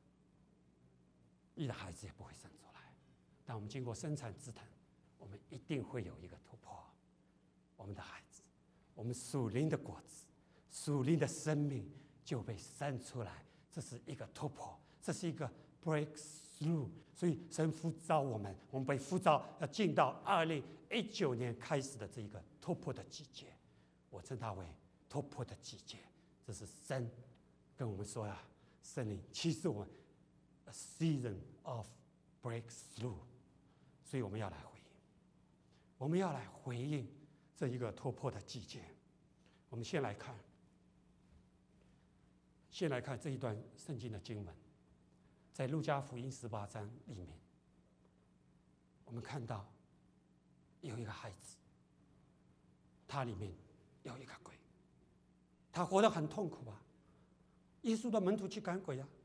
你的孩子也不会生出来。但我们经过生产之藤，我们一定会有一个突破。我们的孩子，我们属灵的果子，属灵的生命就被生出来，这是一个突破，这是一个 breakthrough。所以神呼召我们，我们被呼召要进到二零一九年开始的这一个突破的季节。我称它为突破的季节，这是神跟我们说啊，圣灵启示我们 a season of breakthrough， 所以我们要来回应，我们要来回应这一个突破的季节。我们先来看，先来看这一段圣经的经文，在路加福音十八章里面，我们看到有一个孩子，他里面有一个鬼，他活得很痛苦啊， 耶稣的门徒去赶鬼啊。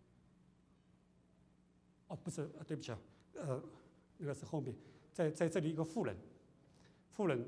哦，不是，对不起啊，呃，那个是后面，在在这里一个妇人，妇人，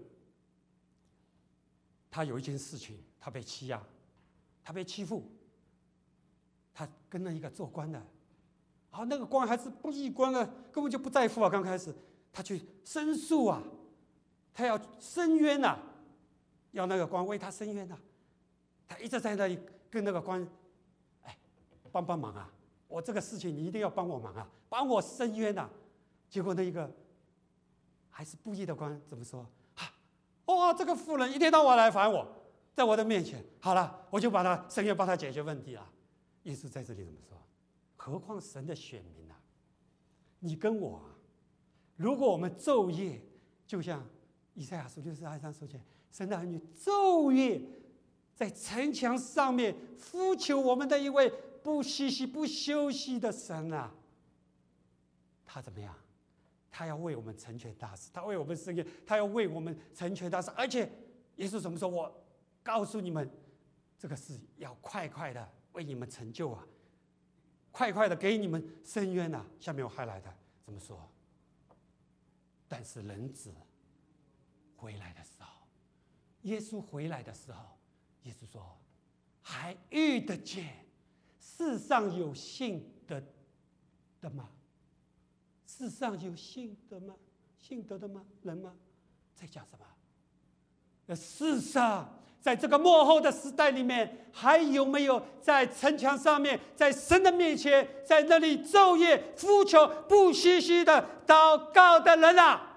她有一件事情，她被欺压，她被欺负，她跟那一个做官的，啊，那个官还是不义官呢，根本就不在乎啊。刚开始，他去申诉啊，他要申冤呐、啊，要那个官为他申冤呐、啊。他一直在那里跟那个官，哎，帮帮忙啊！我这个事情你一定要帮我忙啊，帮我申冤呐、啊。结果那一个还是不义的官怎么说？啊，哦，这个妇人一天到晚来烦我，在我的面前，好了，我就把他申冤，帮他解决问题了。耶稣在这里怎么说？何况神的选民啊，你跟我、啊，如果我们昼夜，就像以赛亚书六十二章说起，神的儿女昼夜在城墙上面呼求我们的一位不息息不休息的神啊，他怎么样？他要为我们成全大事，他为我们伸冤，他要为我们成全大事。而且耶稣怎么说？我告诉你们，这个事要快快的为你们成就啊，快快的给你们伸冤啊。下面我还来的怎么说？但是人子回来的时候，耶稣回来的时候，耶稣说：“还遇得见世上有信的的吗？世上有信的吗？信德的吗？人吗？在讲什么？那世上，在这个末后的时代里面，还有没有在城墙上面，在神的面前，在那里昼夜呼求、不息息的祷告的人啊？”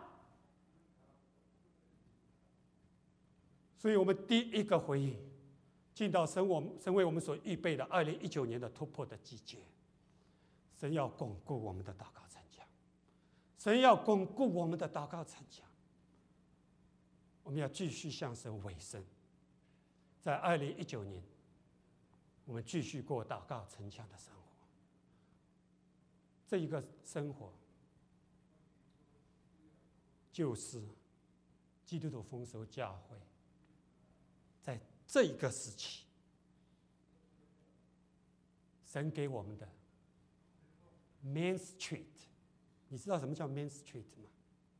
所以我们第一个回应，进到神我神为我们所预备的二零一九年的突破的季节，神要巩固我们的祷告城墙，神要巩固我们的祷告城墙。我们要继续向神委身，在二零一九年，我们继续过祷告城墙的生活。这一个生活，就是基督徒丰收教会在这一个时期，神给我们的 Main Street。 你知道什么叫 Main Street 吗？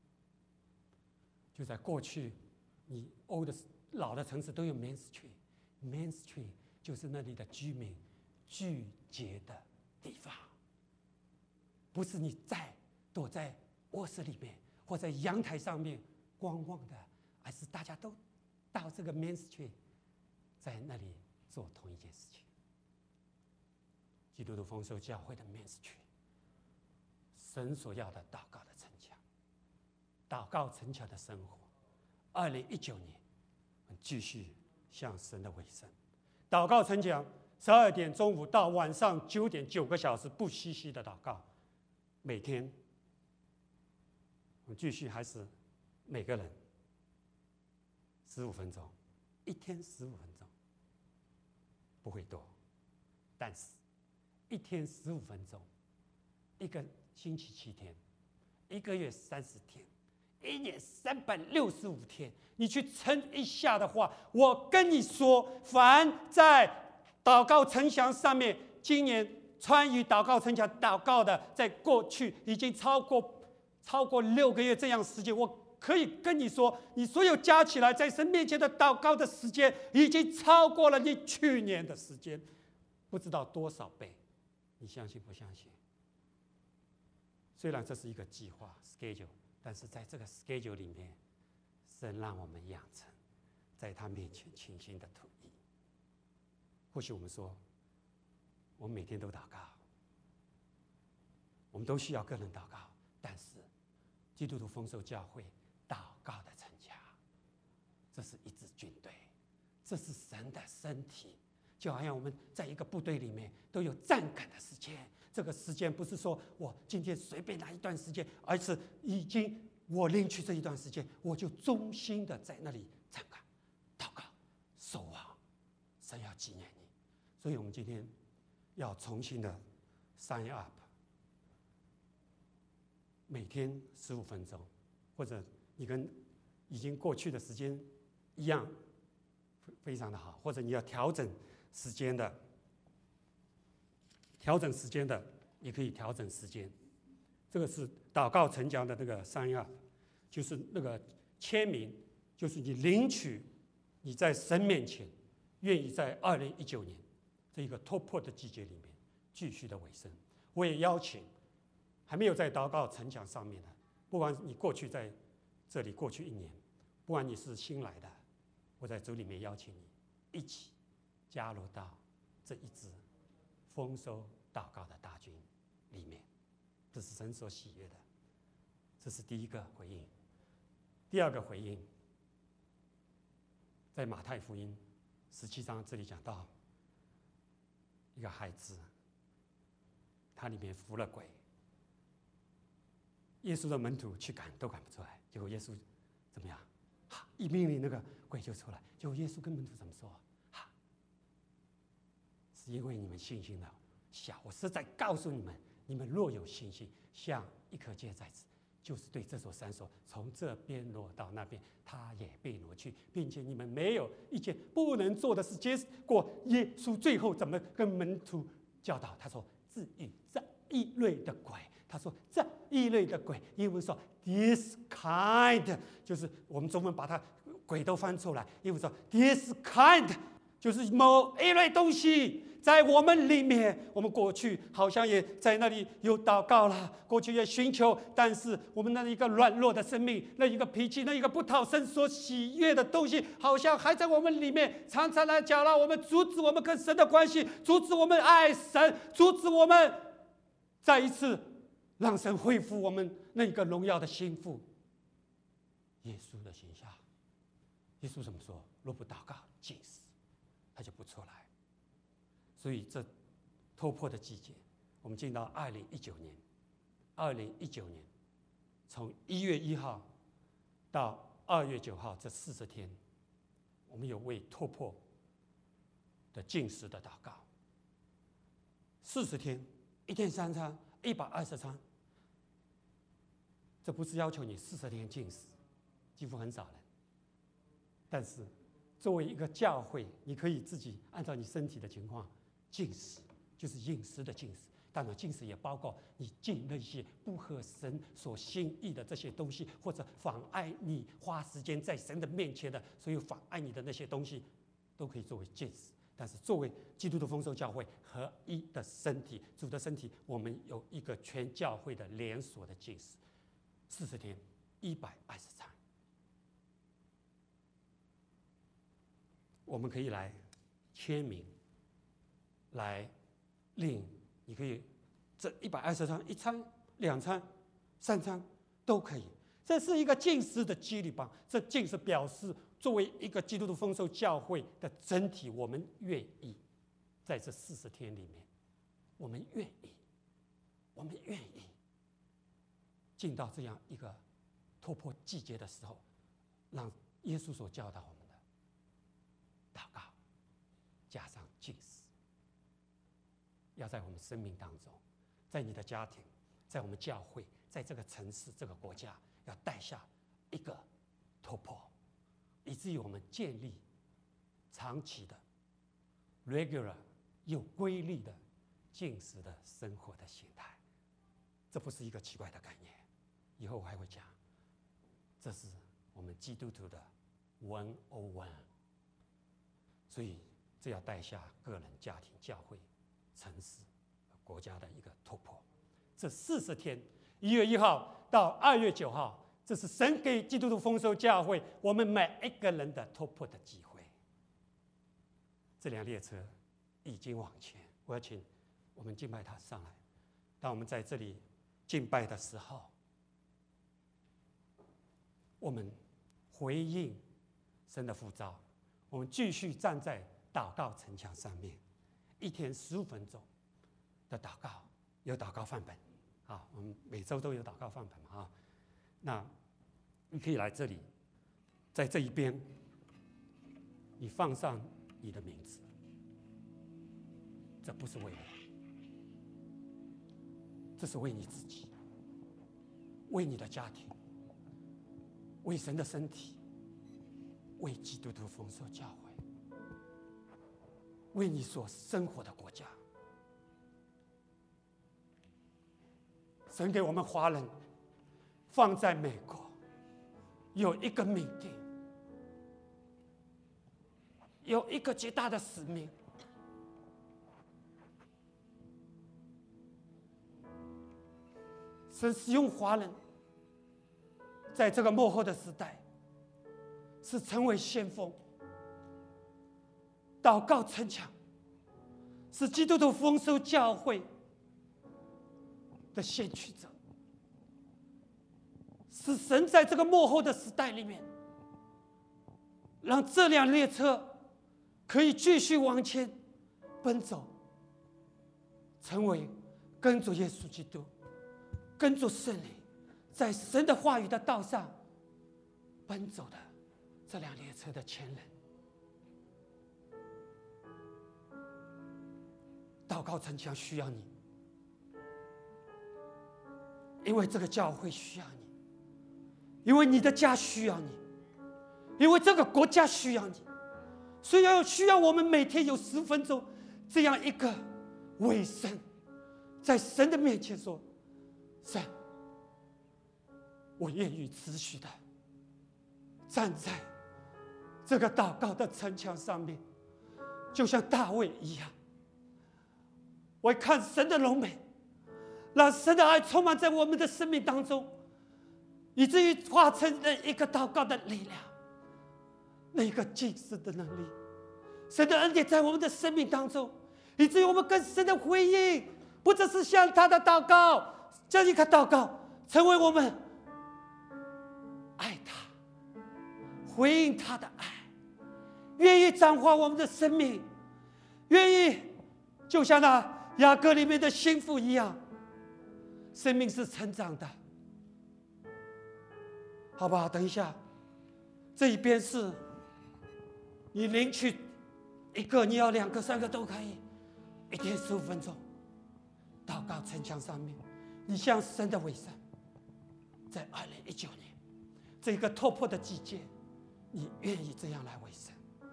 就在过去，你欧的老的城市都有 Main Street。Main Street 就是那里的居民聚集的地方，不是你在躲在卧室里面或在阳台上面观望的，而是大家都到这个 Main Street， 在那里做同一件事情。基督徒丰收教会的 Main Street， 神所要的祷告的城墙，祷告城墙的生活。二零一九年，我们继续向神的委身，祷告城墙，十二点中午到晚上九点，九个小时不息息的祷告，每天，我们继续还是每个人十五分钟，一天十五分钟，不会多，但是一天十五分钟，一个星期七天，一个月三十天，一年三百六十五天，你去乘一下的话，我跟你说，凡在祷告城墙上面，今年参与祷告城墙祷告的，在过去已经超过超过六个月这样时间，我可以跟你说，你所有加起来在神面前的祷告的时间，已经超过了你去年的时间，不知道多少倍，你相信不相信？虽然这是一个计划 schedule， 但是在这个 schedule 里面，神让我们养成在他面前倾心的吐意。或许我们说，我们每天都祷告，我们都需要个人祷告，但是基督徒丰收教会祷告的城墙，这是一支军队，这是神的身体，就好像我们在一个部队里面都有站岗的时间。这个时间不是说我今天随便拿一段时间，而是已经我领取这一段时间，我就忠心的在那里站岗、祷告、守望，神要纪念你。所以我们今天要重新的 sign up， 每天十五分钟，或者你跟已经过去的时间一样，非常的好，或者你要调整时间的， 调整时间的，也可以调整时间。这个是祷告成讲的那个三样，就是那个签名，就是你领取你在神面前愿意在二零一九年这一个突破的季节里面继续的委身。我也邀请还没有在祷告成讲上面的，不管你过去在这里过去一年，不管你是新来的，我在主里面邀请你一起加入到这一支丰收祷告的大军里面。这是神所喜悦的，这是第一个回应。第二个回应，在马太福音十七章这里讲到一个孩子，他里面服了鬼，耶稣的门徒去赶都赶不出来，结果耶稣怎么样？哈，一命令那个鬼就出来。结果耶稣跟门徒怎么说？哈，是因为你们信心的小。我是在告诉你们，你们若有信心，像一颗芥菜籽，就是对这座山说，从这边挪到那边，它也被挪去，并且你们没有一件不能做的事。结果耶稣最后怎么跟门徒教导？他说：“至于这一类的鬼，他说这一类的鬼，英文说 this kind， 就是我们中文把它鬼都翻出来，英文说 this kind， 就是某一类东西。”在我们里面，我们过去好像也在那里有祷告了，过去也寻求，但是我们那一个软弱的生命，那一个脾气，那一个不讨神所喜悦的东西，好像还在我们里面，常常来搅扰我们，阻止我们跟神的关系，阻止我们爱神，阻止我们再一次让神恢复我们那个荣耀的心腹耶稣的形象。耶稣怎么说？若不祷告禁食，他就不出来。所以这突破的季节，我们进到二零一九年，二零一九年从一月一号到二月九号这四十天，我们有为突破的禁食的祷告。四十天，一天三餐，一百二十餐。这不是要求你四十天禁食，几乎很少人。但是作为一个教会，你可以自己按照你身体的情况。禁食就是饮食的禁食，当然禁食也包括你禁那些不合神所心意的这些东西，或者妨碍你花时间在神的面前的所有妨碍你的那些东西，都可以作为禁食。但是作为基督的丰收教会合一的身体，主的身体，我们有一个全教会的连锁的禁食，四十天，一百二十餐，我们可以来签名。来令你可以这一百二十餐，一餐、两餐、三餐都可以。这是一个禁食的纪律榜，这禁食表示作为一个基督徒丰收教会的整体，我们愿意在这四十天里面，我们愿意，我们愿意进到这样一个突破季节的时候，让耶稣所教导我们的祷告加上禁食。要在我们生命当中，在你的家庭，在我们教会，在这个城市、这个国家，要带下一个突破，以至于我们建立长期的、regular 有规律的禁食的生活的形态。这不是一个奇怪的概念，以后我还会讲。这是我们基督徒的one on one，所以这要带下个人、家庭、教会。城市、国家的一个突破，这四十天，一月一号到二月九号，这是神给基督徒丰收教会我们每一个人的突破的机会。这辆列车已经往前，我要请我们敬拜他上来。当我们在这里敬拜的时候，我们回应神的呼召，我们继续站在祷告城墙上面。一天十五分钟的祷告，有祷告范本啊，我们每周都有祷告范本嘛啊。那你可以来这里，在这一边，你放上你的名字。这不是为我，这是为你自己，为你的家庭，为神的身体，为基督徒丰收教会。为你所生活的国家， 神给我们华人放在美国有一个命定，有一个极大的使命。神使用华人在这个末后的时代，是成为先锋、祷告城墙，是基督徒丰收教会的先驱者，是神在这个末后的时代里面，让这辆列车可以继续往前奔走，成为跟着耶稣基督、跟着圣灵，在神的话语的道上奔走的这辆列车的前人。祷告城墙需要你，因为这个教会需要你，因为你的家需要你，因为这个国家需要你，所以要需要我们每天有十分钟这样一个委身，在神的面前说：神，我愿意持续的站在这个祷告的城墙上面，就像大卫一样。我看神的荣美，让神的爱充满在我们的生命当中，以至于化成了一个祷告的力量，那个敬视的能力。神的恩典在我们的生命当中，以至于我们跟神的回应，不只是向他的祷告，这一个祷告成为我们爱他、回应他的爱，愿意彰化我们的生命，愿意就像那雅各里面的心腹一样，生命是成长的，好不好？等一下，这一边是你领取一个，你要两个、三个都可以，一天十五分钟，祷告城墙上面，你向神的委身，在二零一九年这个突破的季节，你愿意这样来委身？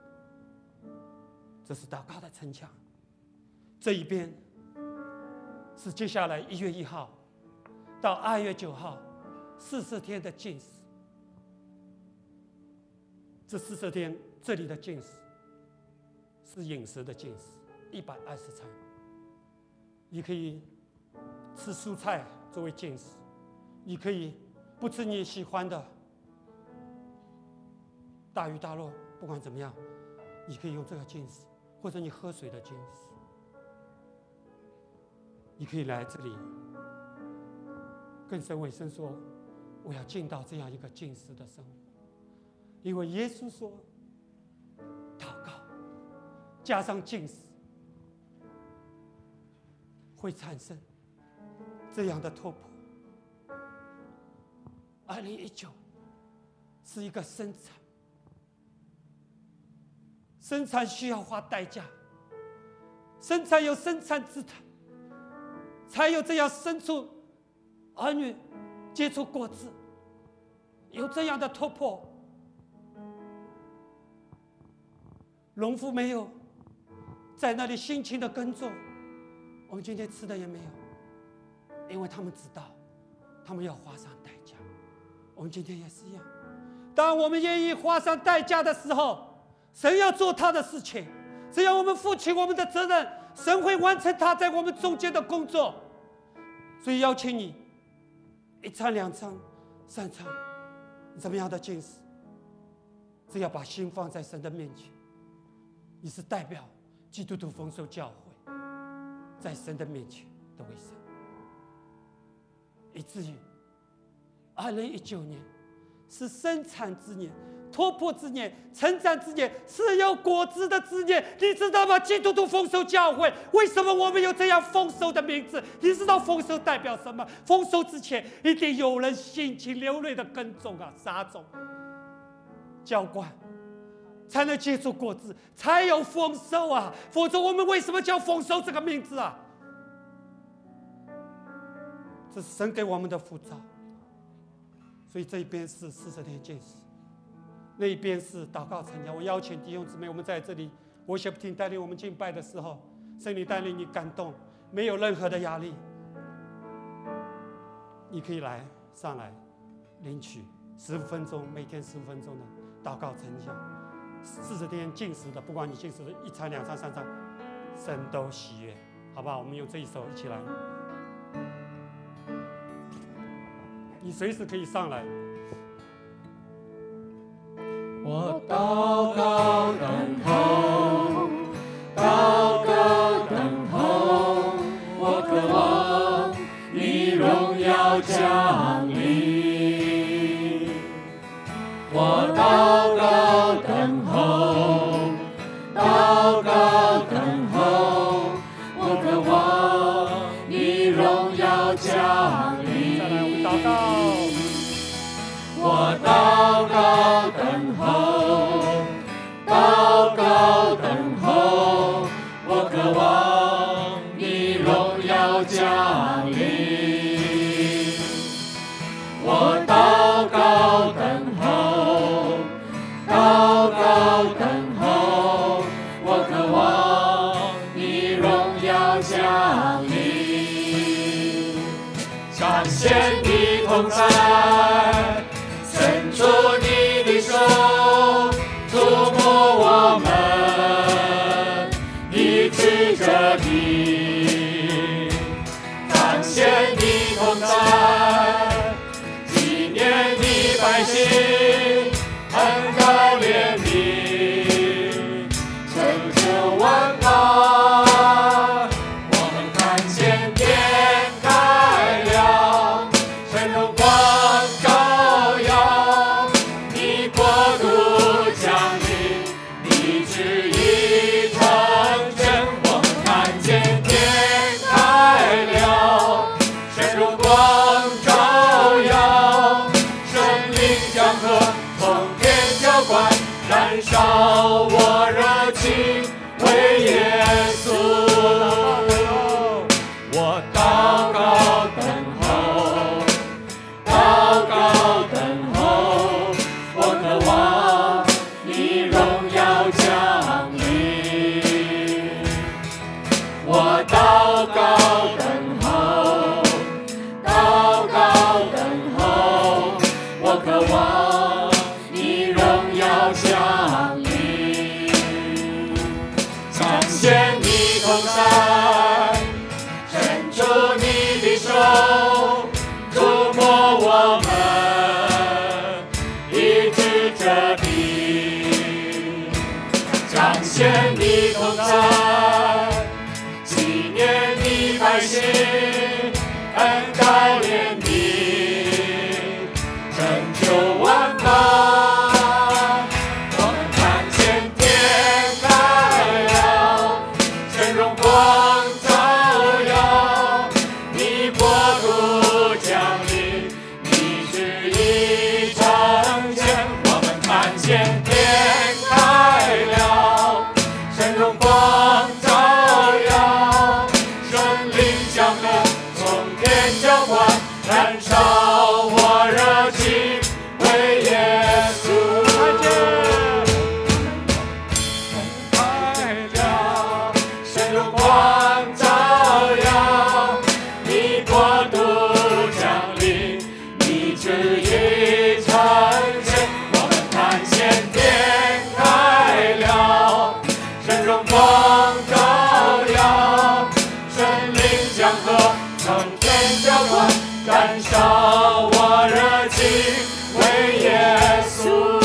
这是祷告的城墙。这一边是接下来一月一号到二月九号四十天的禁食。这四十天这里的禁食是饮食的禁食，一百二十餐。你可以吃蔬菜作为禁食，你可以不吃你喜欢的大鱼大肉，不管怎么样，你可以用这个禁食，或者你喝水的禁食。你可以来这里跟神委身说：我要进到这样一个禁食的生活，因为耶稣说，祷告加上禁食会产生这样的突破。二零一九是一个生产，生产需要花代价，生产有生产之谈，才有这样生出儿女，结出果子，有这样的突破。农夫没有在那里辛勤的耕种，我们今天吃的也没有，因为他们知道他们要花上代价。我们今天也是一样，当我们愿意花上代价的时候，神要做他的事情，只要我们负起我们的责任，神会完成他在我们中间的工作。所以邀请你一餐、两餐、三餐，怎么样的禁食，只要把心放在神的面前，你是代表基督徒丰收教会在神的面前的委身，以至于二零一九年是生产之年、突破之年、成长之年，是有果子的之年。你知道吗？基督徒丰收教会为什么我们有这样丰收的名字？你知道丰收代表什么？丰收之前一定有人辛勤流泪的耕种啊、撒种、浇灌，才能结出果子，才有丰收啊！否则我们为什么叫丰收这个名字啊？这是神给我们的呼召。所以这一边是四十天禁食，那一边是祷告城墙。我邀请弟兄姊妹，我们在这里worship team带领我们敬拜的时候，圣灵带领你感动，没有任何的压力。 你可以来上来领取十五分钟，每天十五分钟的祷告成效。四十天禁食的，不管你禁食的一餐、两餐、三餐，神都喜悦，好不好？我们用这一首一起来。你随时可以上来。 我祷告等候，祷告等候，我渴望你荣耀降临。我祷告等候，祷告等候，我渴望你荣耀降临。 再来，我们祷告。 我祷告等候，祷告等候，我渴望你荣耀降临。我祷告等候，祷告等候，我渴望你荣耀降临。彰显你同在，伸出你的手，触摸我们，医治这地，彰显你同在，纪念你百姓，恩高怜悯，拯救万邦。我们看见天开了，神荣光照耀，你国度降临，你旨意成真。我们看见天开了，神荣光照耀，生命江河从天浇灌，燃烧我热情为耶稣。我祷告等候，祷告等候，我渴望你荣耀降临。我祷告等候，祷告等候，我渴望你荣耀降临。彰显你同在，伸出你的手，触摸我们，医治这地，彰显你同在，纪念你百姓，恩高怜悯，拯救万邦。我们看见天开了，神荣光照耀，你国度降临，你旨意成全。我们看见天开了，神荣光照耀，生灵江河从天浇灌，燃烧我热情为耶稣。开了，神荣光照耀，你国度降临，你旨意成全。我们看见天开了，神荣光照耀，生灵江河从天浇灌，燃烧我热情为耶稣。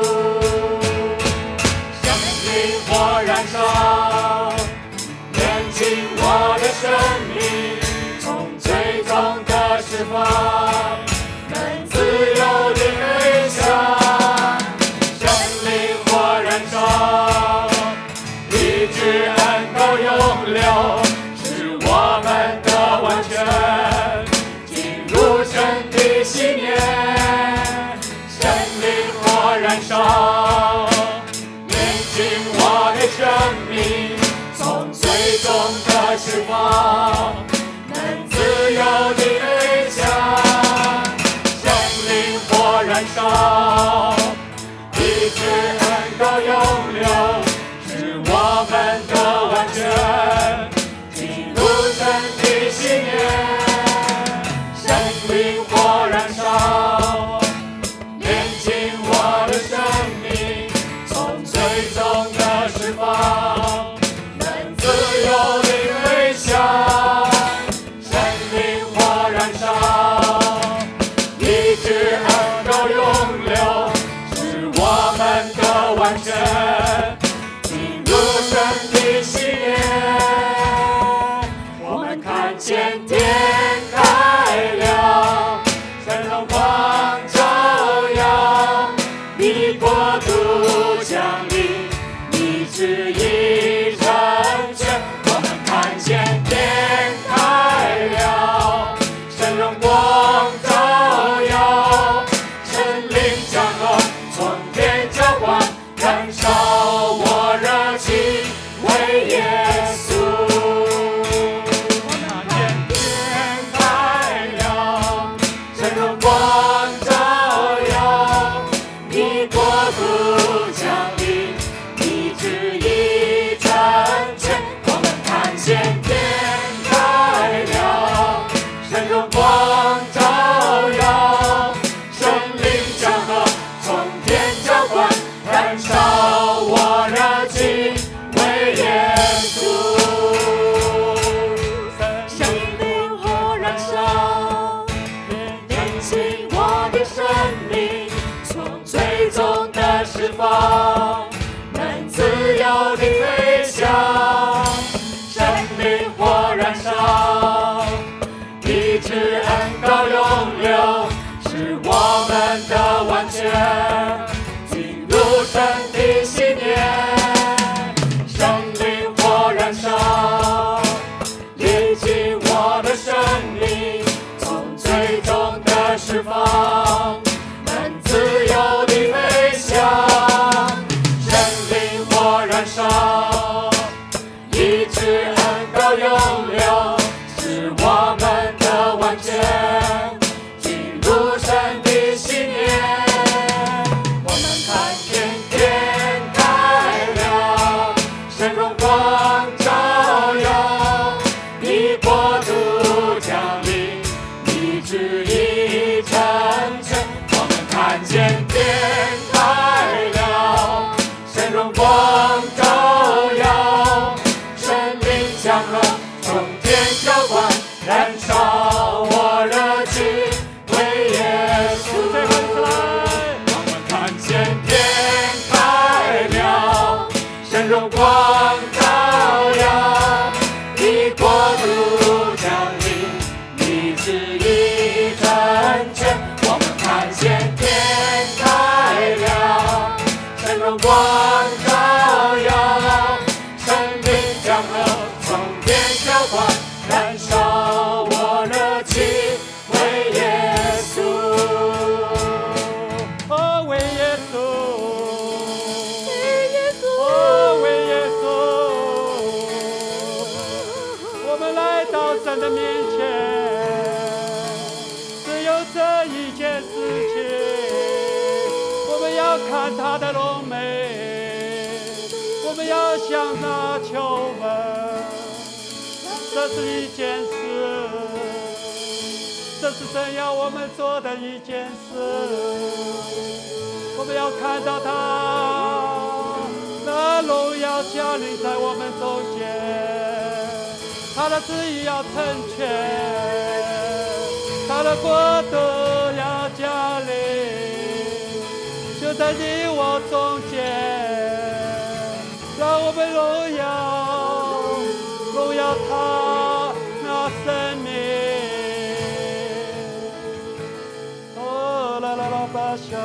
生命火燃烧，燃尽我的生命，从最终的释放，能自由地飞翔。生命火燃烧，医治恩膏永留，是我们的完全，进入神的信念。生命火燃烧，炼尽我的生命，从最终的释放，能自由地飞翔。生命火燃烧，医治恩膏永留，是我们的完全，进入神的信念。生命我们来到神的面前，只有这一件事情，我们要看他的荣美，我们要向他求问，这是一件事，这是神要我们做的一件事。我们要看到他那荣耀降临在我们中间，他的旨意要成全，他的国度要降临，就在你我中间，让我们荣耀荣耀他那生命。哦，啦啦啦巴夏，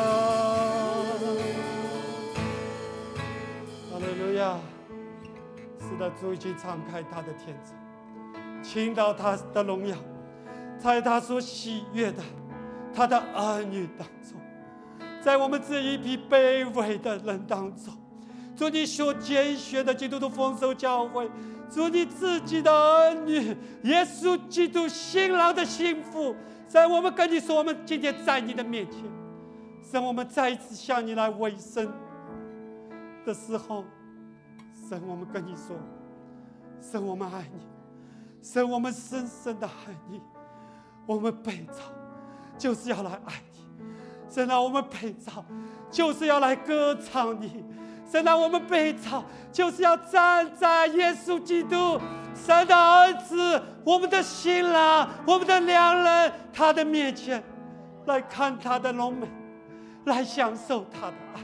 哈利路亚！是的，主已经敞开他的天窗，倾倒他的荣耀，在他所喜悦的他的儿女当中，在我们这一批卑微的人当中，主你所拣选的基督徒丰收教会，主你自己的儿女，耶稣基督新郎的幸福，在我们跟你说，我们今天在你的面前，神，我们再一次向你来委身的时候，神，我们跟你说，神，我们爱你，神，我们深深的爱你，我们被造就是要来爱你，神啊，我们被造就是要来歌唱你，神啊，我们被造就是要站在耶稣基督神的儿子，我们的新郎，我们的良人，他的面前来看他的荣美，来享受他的爱，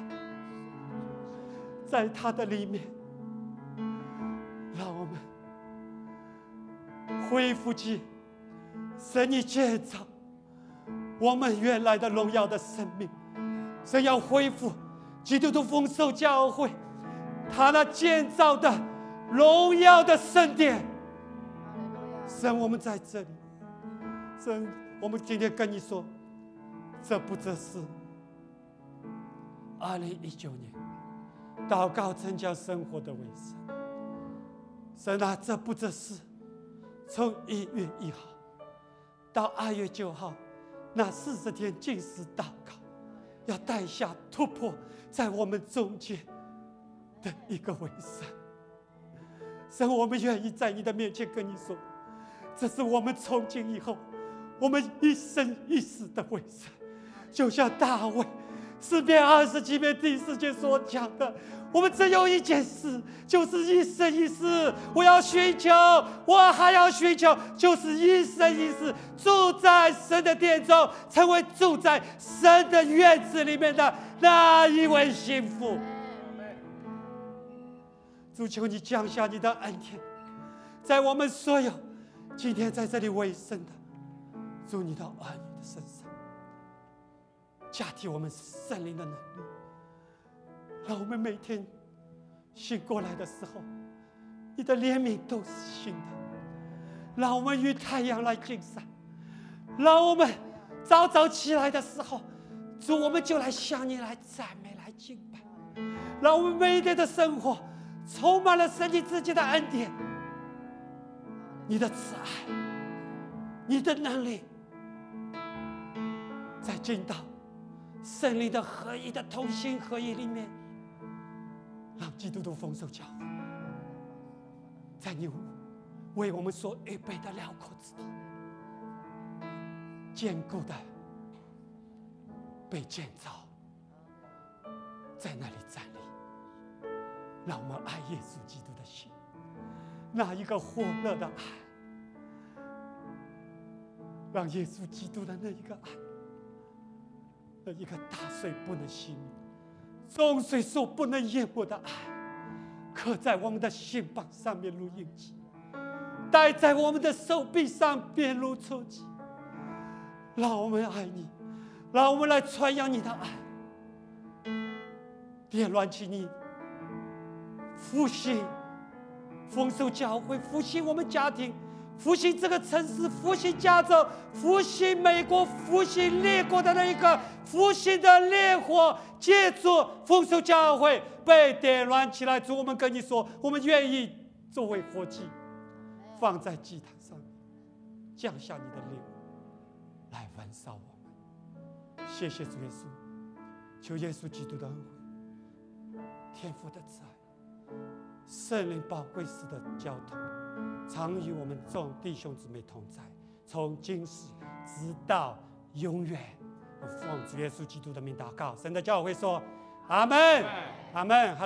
在他的里面，让我们恢复起神你建造我们原来的荣耀的生命。神要恢复基督徒丰收教会他那建造的荣耀的圣殿。神，我们在这里，神，我们今天跟你说，这不只是二零一九年祷告成教生活的尾声。神啊，这不只是从一月一号到二月九号那四十天禁食祷告，要带下突破在我们中间的一个尾声。神，我们愿意在你的面前跟你说，这是我们从今以后我们一生一世的尾声。就像大卫诗篇二十七篇第四节所讲的，我们只有一件事，就是一生一世我要寻求，我还要寻求，就是一生一世住在神的殿中，成为住在神的院子里面的那一位幸福。主，求你降下你的恩典，在我们所有今天在这里为生的主你的儿女的身上，加替我们圣灵的能力，让我们每天醒过来的时候，你的怜悯都是新的，让我们与太阳来竞赛，让我们早早起来的时候，主，我们就来向你来赞美来敬拜，让我们每一天的生活充满了神你自己的恩典，你的慈爱，你的能力，在进到圣灵的合一的同心合一里面，让基督徒丰收教会在你为我们所预备的辽阔之地坚固的被建造，在那里站立，让我们爱耶稣基督的心，那一个火热的爱，让耶稣基督的那一个爱，那一个大水不能熄灭，众水所不能淹没的爱，刻在我们的心榜上面如印记，戴在我们的手臂上便如戳记。让我们爱你，让我们来传扬你的爱，点燃起你复兴丰收教会，复兴我们家庭，复兴这个城市，复兴加州，复兴美国，复兴列国的那一个复兴的烈火，借助丰收教会被点燃起来。主，我们跟你说，我们愿意作为火祭， 放在祭坛上面，降下你的灵来焚烧我们。谢谢主耶稣，求耶稣基督的恩惠、天父的慈爱、圣灵宝贵时的交通，常与我们众弟兄姊妹同在，从今时直到永远。我奉主耶稣基督的名祷告，神的教会说：阿门，阿门。